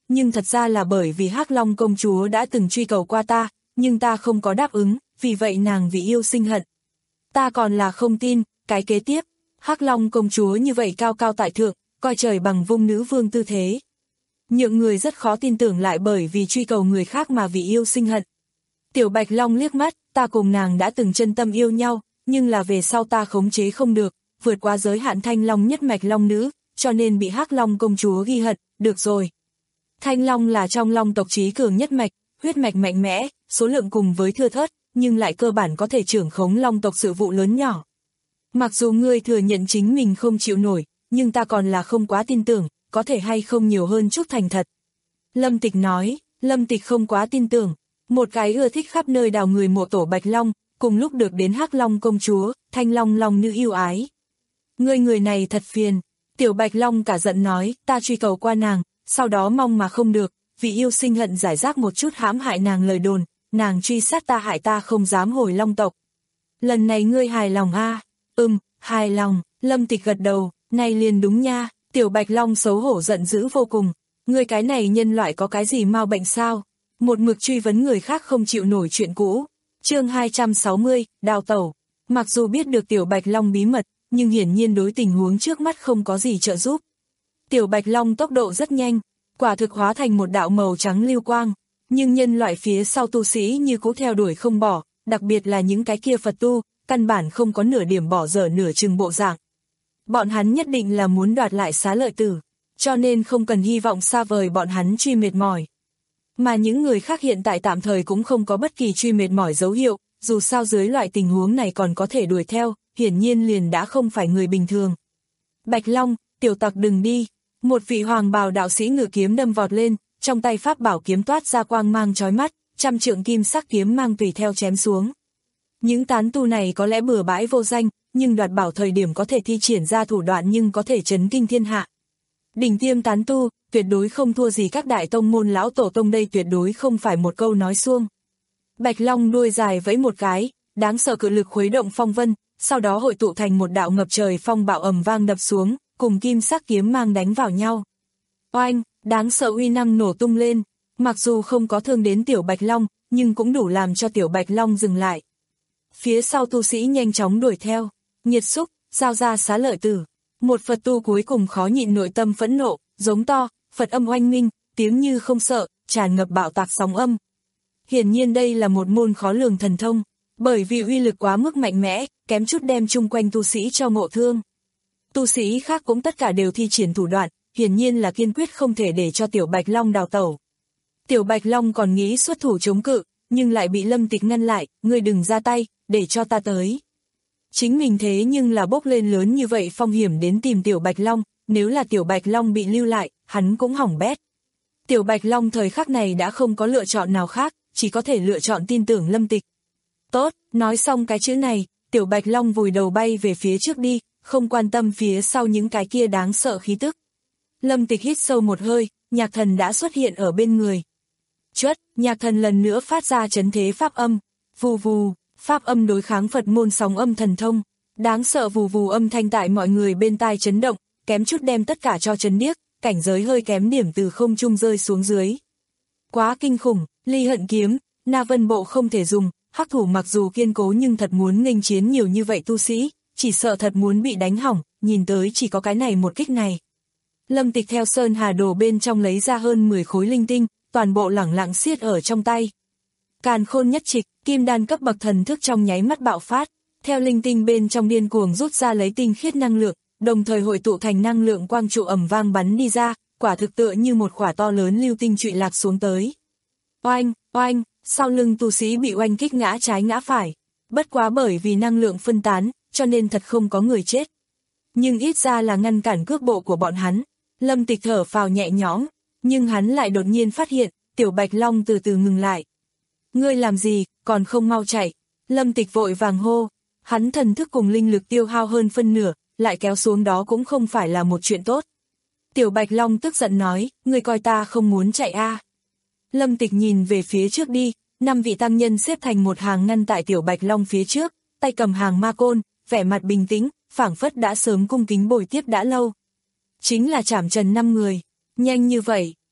nhưng thật ra là bởi vì Hắc Long công chúa đã từng truy cầu qua ta, nhưng ta không có đáp ứng, vì vậy nàng vì yêu sinh hận. Ta còn là không tin, cái kế tiếp, Hắc Long công chúa như vậy cao cao tại thượng, coi trời bằng vung nữ vương tư thế. Nhượng người rất khó tin tưởng lại bởi vì truy cầu người khác mà vì yêu sinh hận. Tiểu Bạch Long liếc mắt, ta cùng nàng đã từng chân tâm yêu nhau, nhưng là về sau ta khống chế không được, vượt qua giới hạn Thanh Long nhất mạch Long nữ, cho nên bị Hắc Long công chúa ghi hận, được rồi. Thanh Long là trong Long tộc trí cường nhất mạch, huyết mạch mạnh mẽ, số lượng cùng với thưa thớt, nhưng lại cơ bản có thể trưởng khống Long tộc sự vụ lớn nhỏ. Mặc dù ngươi thừa nhận chính mình không chịu nổi, nhưng ta còn là không quá tin tưởng, có thể hay không nhiều hơn chút thành thật. Lâm Tịch nói, Lâm Tịch không quá tin tưởng, một cái ưa thích khắp nơi đào người mộ tổ Bạch Long, cùng lúc được đến Hắc Long công chúa, Thanh Long Long nữ yêu ái. Ngươi người này thật phiền, Tiểu Bạch Long cả giận nói, ta truy cầu qua nàng, sau đó mong mà không được, vì yêu sinh hận giải rác một chút hãm hại nàng lời đồn, nàng truy sát ta hại ta không dám hồi Long tộc. Lần này ngươi hài lòng a? À? Ừm, hài lòng, Lâm Tịch gật đầu, này liền đúng nha. Tiểu Bạch Long xấu hổ giận dữ vô cùng, ngươi cái này nhân loại có cái gì mau bệnh sao? Một mực truy vấn người khác không chịu nổi chuyện cũ. Chương hai trăm sáu mươi, đào tẩu. Mặc dù biết được Tiểu Bạch Long bí mật, nhưng hiển nhiên đối tình huống trước mắt không có gì trợ giúp. Tiểu Bạch Long tốc độ rất nhanh, quả thực hóa thành một đạo màu trắng lưu quang, nhưng nhân loại phía sau tu sĩ như cũ theo đuổi không bỏ, đặc biệt là những cái kia Phật tu, căn bản không có nửa điểm bỏ dở nửa chừng bộ dạng. Bọn hắn nhất định là muốn đoạt lại xá lợi tử, cho nên không cần hy vọng xa vời bọn hắn truy mệt mỏi. Mà những người khác hiện tại tạm thời cũng không có bất kỳ truy mệt mỏi dấu hiệu, dù sao dưới loại tình huống này còn có thể đuổi theo, hiển nhiên liền đã không phải người bình thường. Bạch Long, tiểu tặc đừng đi, một vị hoàng bào đạo sĩ ngự kiếm đâm vọt lên, trong tay pháp bảo kiếm toát ra quang mang chói mắt, trăm trượng kim sắc kiếm mang tùy theo chém xuống. Những tán tu này có lẽ bừa bãi vô danh, nhưng đoạt bảo thời điểm có thể thi triển ra thủ đoạn nhưng có thể chấn kinh thiên hạ. Đỉnh tiêm tán tu, tuyệt đối không thua gì các đại tông môn lão tổ tông, đây tuyệt đối không phải một câu nói suông. Bạch Long đuôi dài vẫy một cái, đáng sợ cự lực khuấy động phong vân, sau đó hội tụ thành một đạo ngập trời phong bạo ầm vang đập xuống, cùng kim sắc kiếm mang đánh vào nhau. Oanh, đáng sợ uy năng nổ tung lên, mặc dù không có thương đến Tiểu Bạch Long, nhưng cũng đủ làm cho Tiểu Bạch Long dừng lại. Phía sau tu sĩ nhanh chóng đuổi theo, nhiệt xúc, giao ra xá lợi tử. Một Phật tu cuối cùng khó nhịn nội tâm phẫn nộ, giống to, Phật âm oanh minh, tiếng như không sợ, tràn ngập bạo tạc sóng âm. Hiển nhiên đây là một môn khó lường thần thông, bởi vì uy lực quá mức mạnh mẽ, kém chút đem chung quanh tu sĩ cho ngộ thương. Tu sĩ khác cũng tất cả đều thi triển thủ đoạn, hiển nhiên là kiên quyết không thể để cho Tiểu Bạch Long đào tẩu. Tiểu Bạch Long còn nghĩ xuất thủ chống cự, nhưng lại bị Lâm Tịch ngăn lại, ngươi đừng ra tay, để cho ta tới. Chính mình thế nhưng là bốc lên lớn như vậy phong hiểm đến tìm Tiểu Bạch Long, nếu là Tiểu Bạch Long bị lưu lại, hắn cũng hỏng bét. Tiểu Bạch Long thời khắc này đã không có lựa chọn nào khác, chỉ có thể lựa chọn tin tưởng Lâm Tịch. Tốt, nói xong cái chữ này, Tiểu Bạch Long vùi đầu bay về phía trước đi, không quan tâm phía sau những cái kia đáng sợ khí tức. Lâm Tịch hít sâu một hơi, Nhạc Thần đã xuất hiện ở bên người. Chuất, Nhạc Thần lần nữa phát ra chấn thế pháp âm, vù vù, pháp âm đối kháng Phật môn sóng âm thần thông, đáng sợ vù vù âm thanh tại mọi người bên tai chấn động, kém chút đem tất cả cho chấn điếc, cảnh giới hơi kém điểm từ không trung rơi xuống dưới. Quá kinh khủng, Ly Hận kiếm, Na Vân bộ không thể dùng, hắc thủ mặc dù kiên cố nhưng thật muốn nghênh chiến nhiều như vậy tu sĩ, chỉ sợ thật muốn bị đánh hỏng, nhìn tới chỉ có cái này một kích này. Lâm Tịch theo Sơn Hà Đồ bên trong lấy ra hơn mười khối linh tinh, toàn bộ lẳng lặng siết ở trong tay. Càn Khôn nhất trịch, kim đan cấp bậc thần thức trong nháy mắt bạo phát, theo linh tinh bên trong điên cuồng rút ra lấy tinh khiết năng lượng, đồng thời hội tụ thành năng lượng quang trụ ầm vang bắn đi ra, quả thực tựa như một quả to lớn lưu tinh trụy lạc xuống tới. Oanh, oanh, sau lưng tu sĩ bị oanh kích ngã trái ngã phải, bất quá bởi vì năng lượng phân tán, cho nên thật không có người chết. Nhưng ít ra là ngăn cản cước bộ của bọn hắn. Lâm Tịch thở phào nhẹ nhõm, nhưng hắn lại đột nhiên phát hiện, Tiểu Bạch Long từ từ ngừng lại. Ngươi làm gì, còn không mau chạy. Lâm Tịch vội vàng hô, hắn thần thức cùng linh lực tiêu hao hơn phân nửa, lại kéo xuống đó cũng không phải là một chuyện tốt. Tiểu Bạch Long tức giận nói, ngươi coi ta không muốn chạy a? À. Lâm Tịch nhìn về phía trước đi, năm vị tăng nhân xếp thành một hàng ngăn tại Tiểu Bạch Long phía trước, tay cầm hàng ma côn, vẻ mặt bình tĩnh, phảng phất đã sớm cung kính bồi tiếp đã lâu. Chính là trảm trần năm người, nhanh như vậy,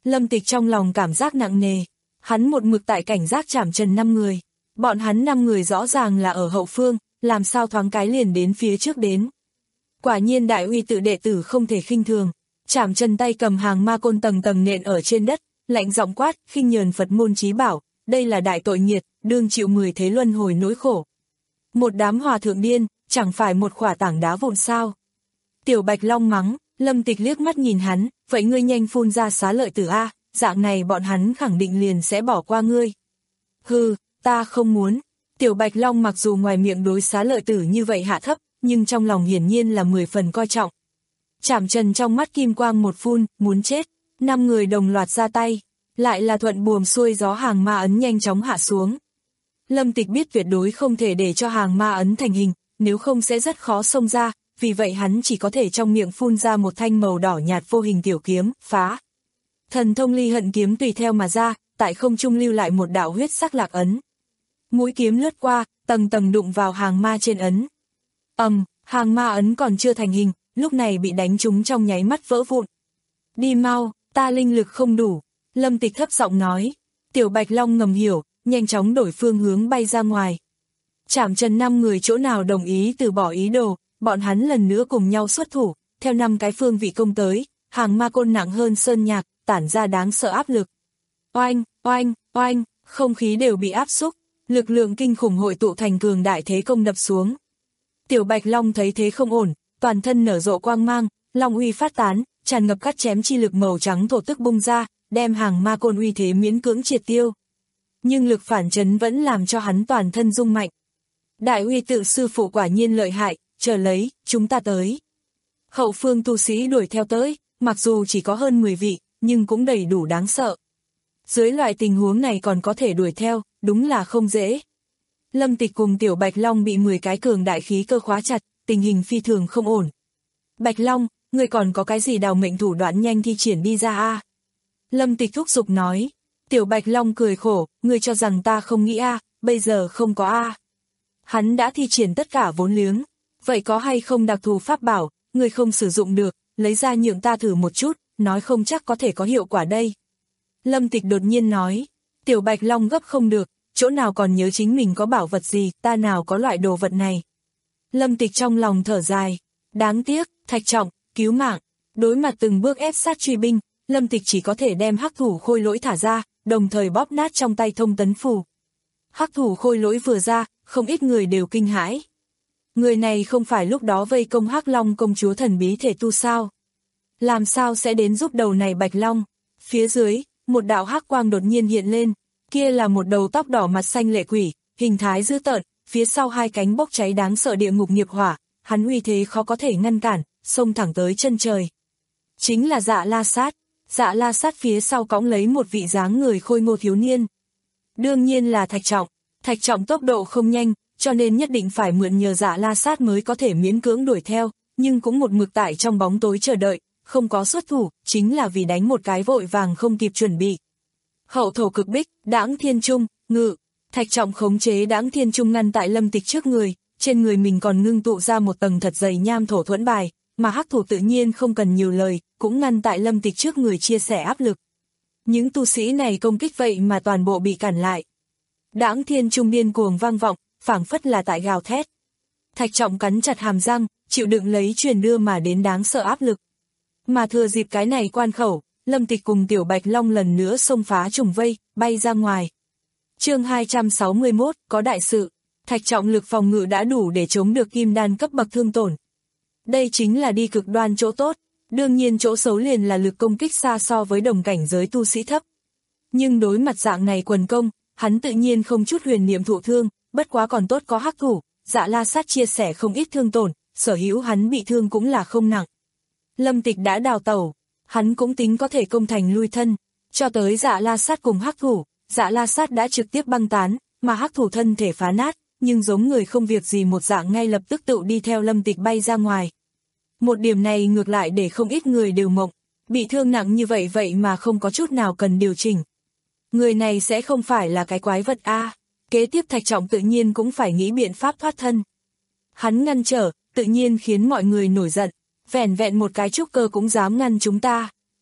Lâm Tịch trong lòng cảm giác nặng nề, hắn một mực tại cảnh giác Trảm Trần năm người, bọn hắn năm người rõ ràng là ở hậu phương, làm sao thoáng cái liền đến phía trước đến. Quả nhiên đại uy tự đệ tử không thể khinh thường, Trảm Trần tay cầm hàng ma côn tầng tầng nện ở trên đất, lạnh giọng quát, khinh nhờn Phật môn chí bảo, đây là đại tội nghiệt, đương chịu mười thế luân hồi nỗi khổ. Một đám hòa thượng điên, chẳng phải một khỏa tảng đá vụn sao. Tiểu Bạch Long mắng, Lâm Tịch liếc mắt nhìn hắn, vậy ngươi nhanh phun ra xá lợi tử A, dạng này bọn hắn khẳng định liền sẽ bỏ qua ngươi. Hừ, ta không muốn. Tiểu Bạch Long mặc dù ngoài miệng đối xá lợi tử như vậy hạ thấp, nhưng trong lòng hiển nhiên là mười phần coi trọng. Trảm Trần trong mắt kim quang một phun, muốn chết, năm người đồng loạt ra tay, lại là thuận buồm xuôi gió hàng ma ấn nhanh chóng hạ xuống. Lâm Tịch biết tuyệt đối không thể để cho hàng ma ấn thành hình, nếu không sẽ rất khó xông ra, vì vậy hắn chỉ có thể trong miệng phun ra một thanh màu đỏ nhạt vô hình tiểu kiếm, phá. Thần thông ly hận kiếm tùy theo mà ra, tại không trung lưu lại một đạo huyết sắc lạc ấn. Mũi kiếm lướt qua, tầng tầng đụng vào hàng ma trên ấn. Ầm, um, hàng ma ấn còn chưa thành hình, lúc này bị đánh trúng trong nháy mắt vỡ vụn. Đi mau, ta linh lực không đủ, Lâm Tịch thấp giọng nói. Tiểu Bạch Long ngầm hiểu, nhanh chóng đổi phương hướng bay ra ngoài. Trảm Trần năm người chỗ nào đồng ý từ bỏ ý đồ, bọn hắn lần nữa cùng nhau xuất thủ, theo năm cái phương vị công tới, hàng ma côn nặng hơn sơn nhạc, tản ra đáng sợ áp lực. Oanh, oanh, oanh, không khí đều bị áp xúc, lực lượng kinh khủng hội tụ thành cường đại thế công đập xuống. Tiểu Bạch Long thấy thế không ổn, toàn thân nở rộ quang mang, long uy phát tán, tràn ngập cắt chém chi lực màu trắng thổ tức bung ra, đem hàng ma côn uy thế miễn cưỡng triệt tiêu. Nhưng lực phản chấn vẫn làm cho hắn toàn thân rung mạnh. Đại uy tự sư phụ quả nhiên lợi hại, chờ lấy, chúng ta tới. Hậu phương tu sĩ đuổi theo tới, mặc dù chỉ có hơn mười vị, nhưng cũng đầy đủ đáng sợ. Dưới loại tình huống này còn có thể đuổi theo, đúng là không dễ. Lâm Tịch cùng Tiểu Bạch Long bị mười cái cường đại khí cơ khóa chặt, tình hình phi thường không ổn. Bạch Long, ngươi còn có cái gì đào mệnh thủ đoạn nhanh thi triển đi ra a? Lâm Tịch thúc giục nói. Tiểu Bạch Long cười khổ, ngươi cho rằng ta không nghĩ a, bây giờ không có a. Hắn đã thi triển tất cả vốn liếng, vậy có hay không đặc thù pháp bảo, ngươi không sử dụng được, lấy ra nhượng ta thử một chút, nói không chắc có thể có hiệu quả đây. Lâm Tịch đột nhiên nói, Tiểu Bạch Long gấp không được, chỗ nào còn nhớ chính mình có bảo vật gì, ta nào có loại đồ vật này. Lâm Tịch trong lòng thở dài, đáng tiếc, Thạch Trọng, cứu mạng, đối mặt từng bước ép sát truy binh, Lâm Tịch chỉ có thể đem hắc thủ khôi lỗi thả ra, đồng thời bóp nát trong tay thông tấn phù. Hắc thủ khôi lỗi vừa ra, không ít người đều kinh hãi. Người này không phải lúc đó vây công Hắc Long công chúa thần bí thể tu sao? Làm sao sẽ đến giúp đầu này Bạch Long? Phía dưới, một đạo hắc quang đột nhiên hiện lên, kia là một đầu tóc đỏ mặt xanh lệ quỷ, hình thái dữ tợn, phía sau hai cánh bốc cháy đáng sợ địa ngục nghiệp hỏa, hắn uy thế khó có thể ngăn cản, xông thẳng tới chân trời. Chính là Dạ La Sát, Dạ La Sát phía sau cõng lấy một vị dáng người khôi ngô thiếu niên. Đương nhiên là Thạch Trọng, Thạch Trọng tốc độ không nhanh, cho nên nhất định phải mượn nhờ Dạ La Sát mới có thể miễn cưỡng đuổi theo, nhưng cũng một mực tại trong bóng tối chờ đợi, không có xuất thủ, chính là vì đánh một cái vội vàng không kịp chuẩn bị. Hậu thổ cực bích, Đãng Thiên Trung, ngự, Thạch Trọng khống chế Đãng Thiên Trung ngăn tại Lâm Tịch trước người, trên người mình còn ngưng tụ ra một tầng thật dày nham thổ thuẫn bài, mà hắc thủ tự nhiên không cần nhiều lời, cũng ngăn tại Lâm Tịch trước người chia sẻ áp lực. Những tu sĩ này công kích vậy mà toàn bộ bị cản lại. Đãng Thiên Trung điên cuồng vang vọng, phảng phất là tại gào thét. Thạch Trọng cắn chặt hàm răng, chịu đựng lấy truyền đưa mà đến đáng sợ áp lực. Mà thừa dịp cái này quan khẩu, Lâm Tịch cùng Tiểu Bạch Long lần nữa xông phá trùng vây, bay ra ngoài. Chương hai trăm sáu mươi mốt, có đại sự. Thạch Trọng lực phòng ngự đã đủ để chống được kim đan cấp bậc thương tổn. Đây chính là đi cực đoan chỗ tốt, đương nhiên chỗ xấu liền là lực công kích xa so với đồng cảnh giới tu sĩ thấp. Nhưng đối mặt dạng này quần công, hắn tự nhiên không chút huyền niệm thụ thương, bất quá còn tốt có hắc thủ, Dạ La Sát chia sẻ không ít thương tổn, sở hữu hắn bị thương cũng là không nặng. Lâm Tịch đã đào tẩu, hắn cũng tính có thể công thành lui thân, cho tới Dạ La Sát cùng hắc thủ, Dạ La Sát đã trực tiếp băng tán, mà hắc thủ thân thể phá nát, nhưng giống người không việc gì một dạng ngay lập tức tự đi theo Lâm Tịch bay ra ngoài. Một điểm này ngược lại để không ít người đều mộng, bị thương nặng như vậy vậy mà không có chút nào cần điều chỉnh. Người này sẽ không phải là cái quái vật a. Kế tiếp Thạch Trọng tự nhiên cũng phải nghĩ biện pháp thoát thân. Hắn ngăn trở, tự nhiên khiến mọi người nổi giận, vẻn vẹn một cái trúc cơ cũng dám ngăn chúng ta.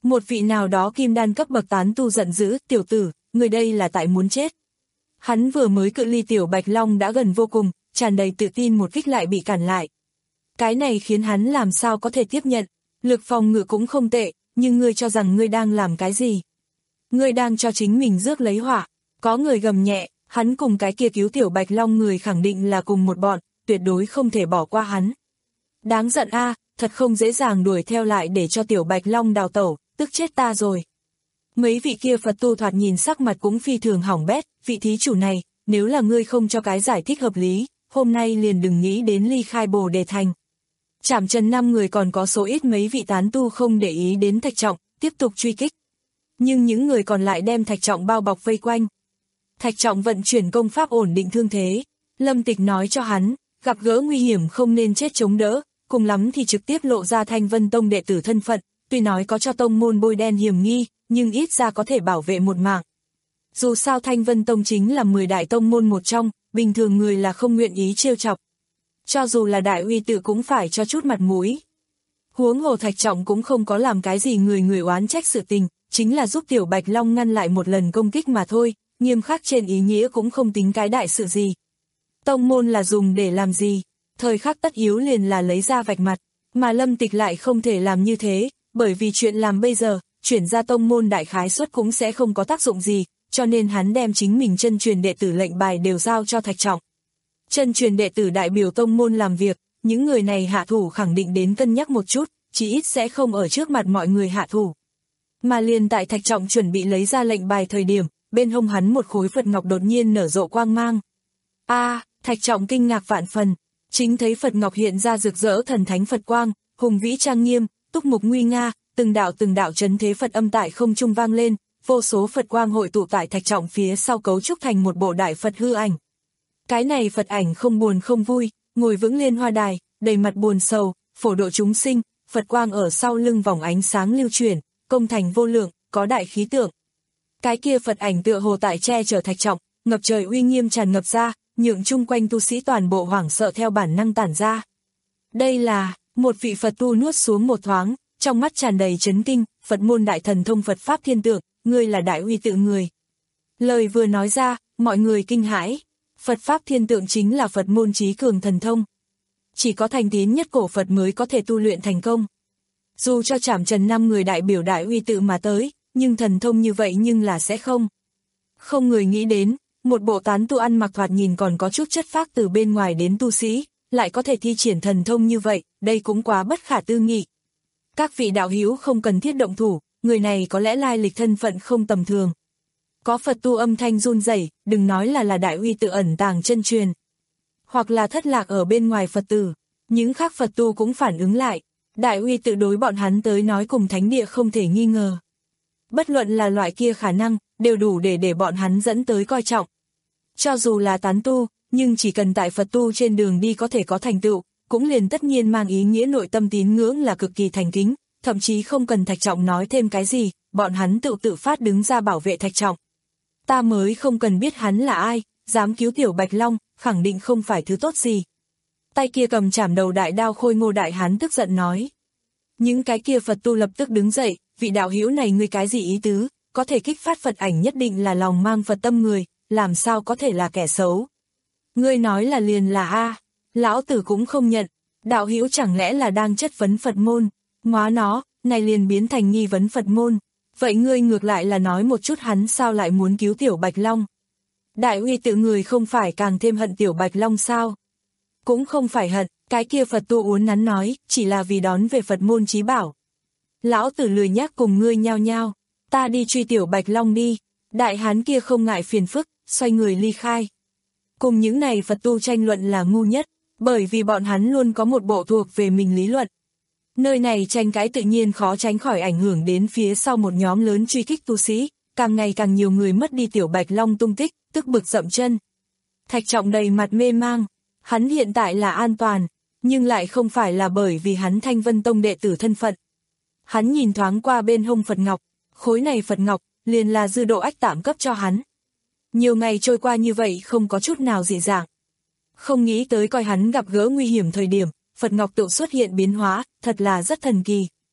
Một vị nào đó kim đan cấp bậc tán tu giận dữ, tiểu tử, người đây là tại muốn chết. Hắn vừa mới cự ly tiểu Bạch Long đã gần vô cùng, tràn đầy tự tin một kích lại bị cản lại. Cái này khiến hắn làm sao có thể tiếp nhận, lực phòng ngự cũng không tệ, nhưng ngươi cho rằng ngươi đang làm cái gì? Ngươi đang cho chính mình rước lấy họa. Có người gầm nhẹ, hắn cùng cái kia cứu tiểu Bạch Long người khẳng định là cùng một bọn, tuyệt đối không thể bỏ qua hắn. Đáng giận a, thật không dễ dàng đuổi theo lại để cho tiểu Bạch Long đào tẩu, tức chết ta rồi. Mấy vị kia Phật tu thoạt nhìn sắc mặt cũng phi thường hỏng bét, vị thí chủ này, nếu là ngươi không cho cái giải thích hợp lý, hôm nay liền đừng nghĩ đến ly khai Bồ Đề Thành. Trảm Trần năm người còn có số ít mấy vị tán tu không để ý đến Thạch Trọng, tiếp tục truy kích. Nhưng những người còn lại đem Thạch Trọng bao bọc vây quanh. Thạch Trọng vận chuyển công pháp ổn định thương thế. Lâm Tịch nói cho hắn, gặp gỡ nguy hiểm không nên chết chống đỡ, cùng lắm thì trực tiếp lộ ra Thanh Vân Tông đệ tử thân phận, tuy nói có cho tông môn bôi đen hiểm nghi, nhưng ít ra có thể bảo vệ một mạng. Dù sao Thanh Vân Tông chính là mười đại tông môn một trong, bình thường người là không nguyện ý trêu chọc. Cho dù là đại uy tự cũng phải cho chút mặt mũi. Huống hồ Thạch Trọng cũng không có làm cái gì người người oán trách sự tình, chính là giúp tiểu Bạch Long ngăn lại một lần công kích mà thôi, nghiêm khắc trên ý nghĩa cũng không tính cái đại sự gì. Tông môn là dùng để làm gì? Thời khắc tất yếu liền là lấy ra vạch mặt, mà Lâm Tịch lại không thể làm như thế, bởi vì chuyện làm bây giờ, chuyển ra tông môn đại khái suất cũng sẽ không có tác dụng gì, cho nên hắn đem chính mình chân truyền đệ tử lệnh bài đều giao cho Thạch Trọng. Chân truyền đệ tử đại biểu tông môn làm việc, những người này hạ thủ khẳng định đến cân nhắc một chút, chỉ ít sẽ không ở trước mặt mọi người hạ thủ. Mà liền tại Thạch Trọng chuẩn bị lấy ra lệnh bài thời điểm, bên hông hắn một khối Phật Ngọc đột nhiên nở rộ quang mang. A, à, Thạch Trọng kinh ngạc vạn phần, chính thấy Phật Ngọc hiện ra rực rỡ thần thánh Phật quang, hùng vĩ trang nghiêm, túc mục nguy nga, từng đạo từng đạo chấn thế Phật âm tại không trung vang lên, vô số Phật quang hội tụ tại Thạch Trọng phía sau cấu trúc thành một bộ đại Phật hư ảnh. Cái này Phật ảnh không buồn không vui, ngồi vững liên hoa đài, đầy mặt buồn sầu, phổ độ chúng sinh, Phật quang ở sau lưng vòng ánh sáng lưu chuyển, công thành vô lượng, có đại khí tượng. Cái kia Phật ảnh tựa hồ tại che chở Thạch Trọng, ngập trời uy nghiêm tràn ngập ra, nhượng chung quanh tu sĩ toàn bộ hoảng sợ theo bản năng tản ra. Đây là, một vị Phật tu nuốt xuống một thoáng, trong mắt tràn đầy chấn kinh, Phật môn đại thần thông Phật Pháp thiên tượng, ngươi là đại uy tự người. Lời vừa nói ra, mọi người kinh hãi, Phật Pháp thiên tượng chính là Phật môn trí cường thần thông. Chỉ có thành tín nhất cổ Phật mới có thể tu luyện thành công. Dù cho Trảm Trần năm người đại biểu đại uy tự mà tới, nhưng thần thông như vậy nhưng là sẽ không. Không người nghĩ đến, một bộ tán tu ăn mặc thoạt nhìn còn có chút chất phác từ bên ngoài đến tu sĩ, lại có thể thi triển thần thông như vậy, đây cũng quá bất khả tư nghị. Các vị đạo hữu không cần thiết động thủ, người này có lẽ lai lịch thân phận không tầm thường. Có Phật tu âm thanh run rẩy, đừng nói là là đại uy tự ẩn tàng chân truyền, hoặc là thất lạc ở bên ngoài Phật tử, những khác Phật tu cũng phản ứng lại, đại uy tự đối bọn hắn tới nói cùng thánh địa không thể nghi ngờ. Bất luận là loại kia khả năng, đều đủ để để bọn hắn dẫn tới coi trọng. Cho dù là tán tu, nhưng chỉ cần tại Phật tu trên đường đi có thể có thành tựu, cũng liền tất nhiên mang ý nghĩa nội tâm tín ngưỡng là cực kỳ thành kính, thậm chí không cần Thạch Trọng nói thêm cái gì, bọn hắn tự tự phát đứng ra bảo vệ Thạch Trọng. Ta mới không cần biết hắn là ai, dám cứu tiểu Bạch Long, khẳng định không phải thứ tốt gì. Tay kia cầm chảm đầu đại đao khôi ngô đại hán tức giận nói. Những cái kia Phật tu lập tức đứng dậy, vị đạo hữu này ngươi cái gì ý tứ, có thể kích phát Phật ảnh nhất định là lòng mang Phật tâm người, làm sao có thể là kẻ xấu. Ngươi nói là liền là a, lão tử cũng không nhận, đạo hữu chẳng lẽ là đang chất vấn Phật môn, ngóa nó, này liền biến thành nghi vấn Phật môn, vậy ngươi ngược lại là nói một chút hắn sao lại muốn cứu tiểu Bạch Long. Đại uy tự người không phải càng thêm hận tiểu Bạch Long sao? Cũng không phải hận, cái kia Phật tu uốn nắn nói, chỉ là vì đón về Phật môn chí bảo. Lão tử lười nhác cùng ngươi nhao nhao, ta đi truy tiểu Bạch Long đi. Đại hán kia không ngại phiền phức, xoay người ly khai. Cùng những này Phật tu tranh luận là ngu nhất, bởi vì bọn hắn luôn có một bộ thuộc về mình lý luận. Nơi này tranh cãi tự nhiên khó tránh khỏi ảnh hưởng đến phía sau một nhóm lớn truy kích tu sĩ, càng ngày càng nhiều người mất đi tiểu Bạch Long tung tích, tức bực dậm chân. Thạch Trọng đầy mặt mê mang, hắn hiện tại là an toàn, nhưng lại không phải là bởi vì hắn Thanh Vân Tông đệ tử thân phận. Hắn nhìn thoáng qua bên hông Phật Ngọc, khối này Phật Ngọc liền là dư độ ách tạm cấp cho hắn. Nhiều ngày trôi qua như vậy không có chút nào dị dạng. Không nghĩ tới coi hắn gặp gỡ nguy hiểm thời điểm, Phật Ngọc tự xuất hiện biến hóa, thật là rất thần kỳ.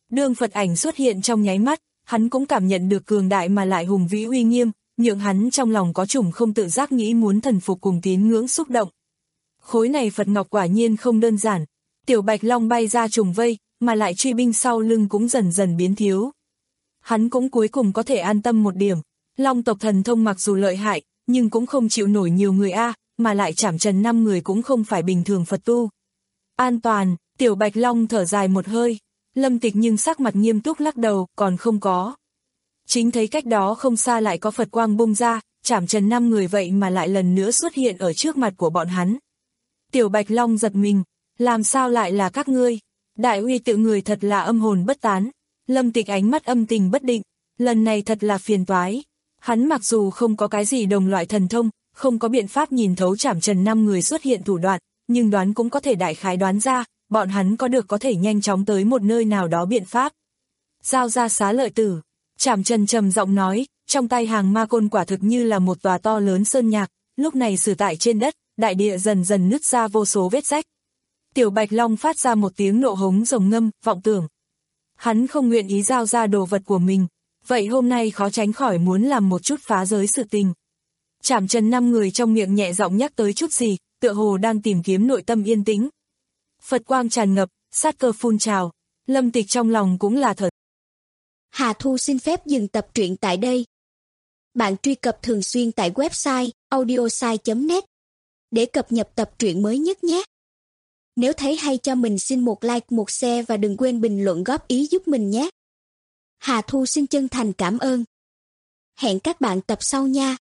Đương Phật ảnh xuất hiện trong nháy mắt, hắn cũng cảm nhận được cường đại mà lại hùng vĩ uy nghiêm, nhượng hắn trong lòng có chủng không tự giác nghĩ muốn thần phục cùng tín ngưỡng xúc động. Khối này Phật Ngọc quả nhiên không đơn giản, Tiểu Bạch Long bay ra trùng vây, mà lại truy binh sau lưng cũng dần dần biến thiếu. Hắn cũng cuối cùng có thể an tâm một điểm, Long tộc thần thông mặc dù lợi hại, nhưng cũng không chịu nổi nhiều người a, mà lại trảm trần năm người cũng không phải bình thường Phật tu. An toàn, Tiểu Bạch Long thở dài một hơi, Lâm Tịch nhưng sắc mặt nghiêm túc lắc đầu, còn không có. Chính thấy cách đó không xa lại có Phật quang bung ra, trảm trần năm người vậy mà lại lần nữa xuất hiện ở trước mặt của bọn hắn. Tiểu Bạch Long giật mình, làm sao lại là các ngươi? Đại uy tự người thật là âm hồn bất tán. Lâm Tịch ánh mắt âm tình bất định, lần này thật là phiền toái. Hắn mặc dù không có cái gì đồng loại thần thông, không có biện pháp nhìn thấu trảm trần năm người xuất hiện thủ đoạn, nhưng đoán cũng có thể đại khái đoán ra, bọn hắn có được có thể nhanh chóng tới một nơi nào đó biện pháp. Giao ra xá lợi tử, Trảm Trần trầm giọng nói, trong tay hàng ma côn quả thực như là một tòa to lớn sơn nhạc, lúc này sử tại trên đất, đại địa dần dần nứt ra vô số vết rách. Tiểu Bạch Long phát ra một tiếng nộ hống rồng ngâm, vọng tưởng. Hắn không nguyện ý giao ra đồ vật của mình, vậy hôm nay khó tránh khỏi muốn làm một chút phá giới sự tình. Trảm Trần năm người trong miệng nhẹ giọng nhắc tới chút gì, tựa hồ đang tìm kiếm nội tâm yên tĩnh. Phật quang tràn ngập, sát cơ phun trào, Lâm Tịch trong lòng cũng là thở.
Hà Thu xin phép dừng tập truyện tại đây. Bạn truy cập thường xuyên tại website audiosai chấm net để cập nhật tập truyện mới nhất nhé. Nếu thấy hay cho mình xin một like, một share và đừng quên bình luận góp ý giúp mình nhé. Hà Thu xin chân thành cảm ơn. Hẹn các bạn tập sau nha.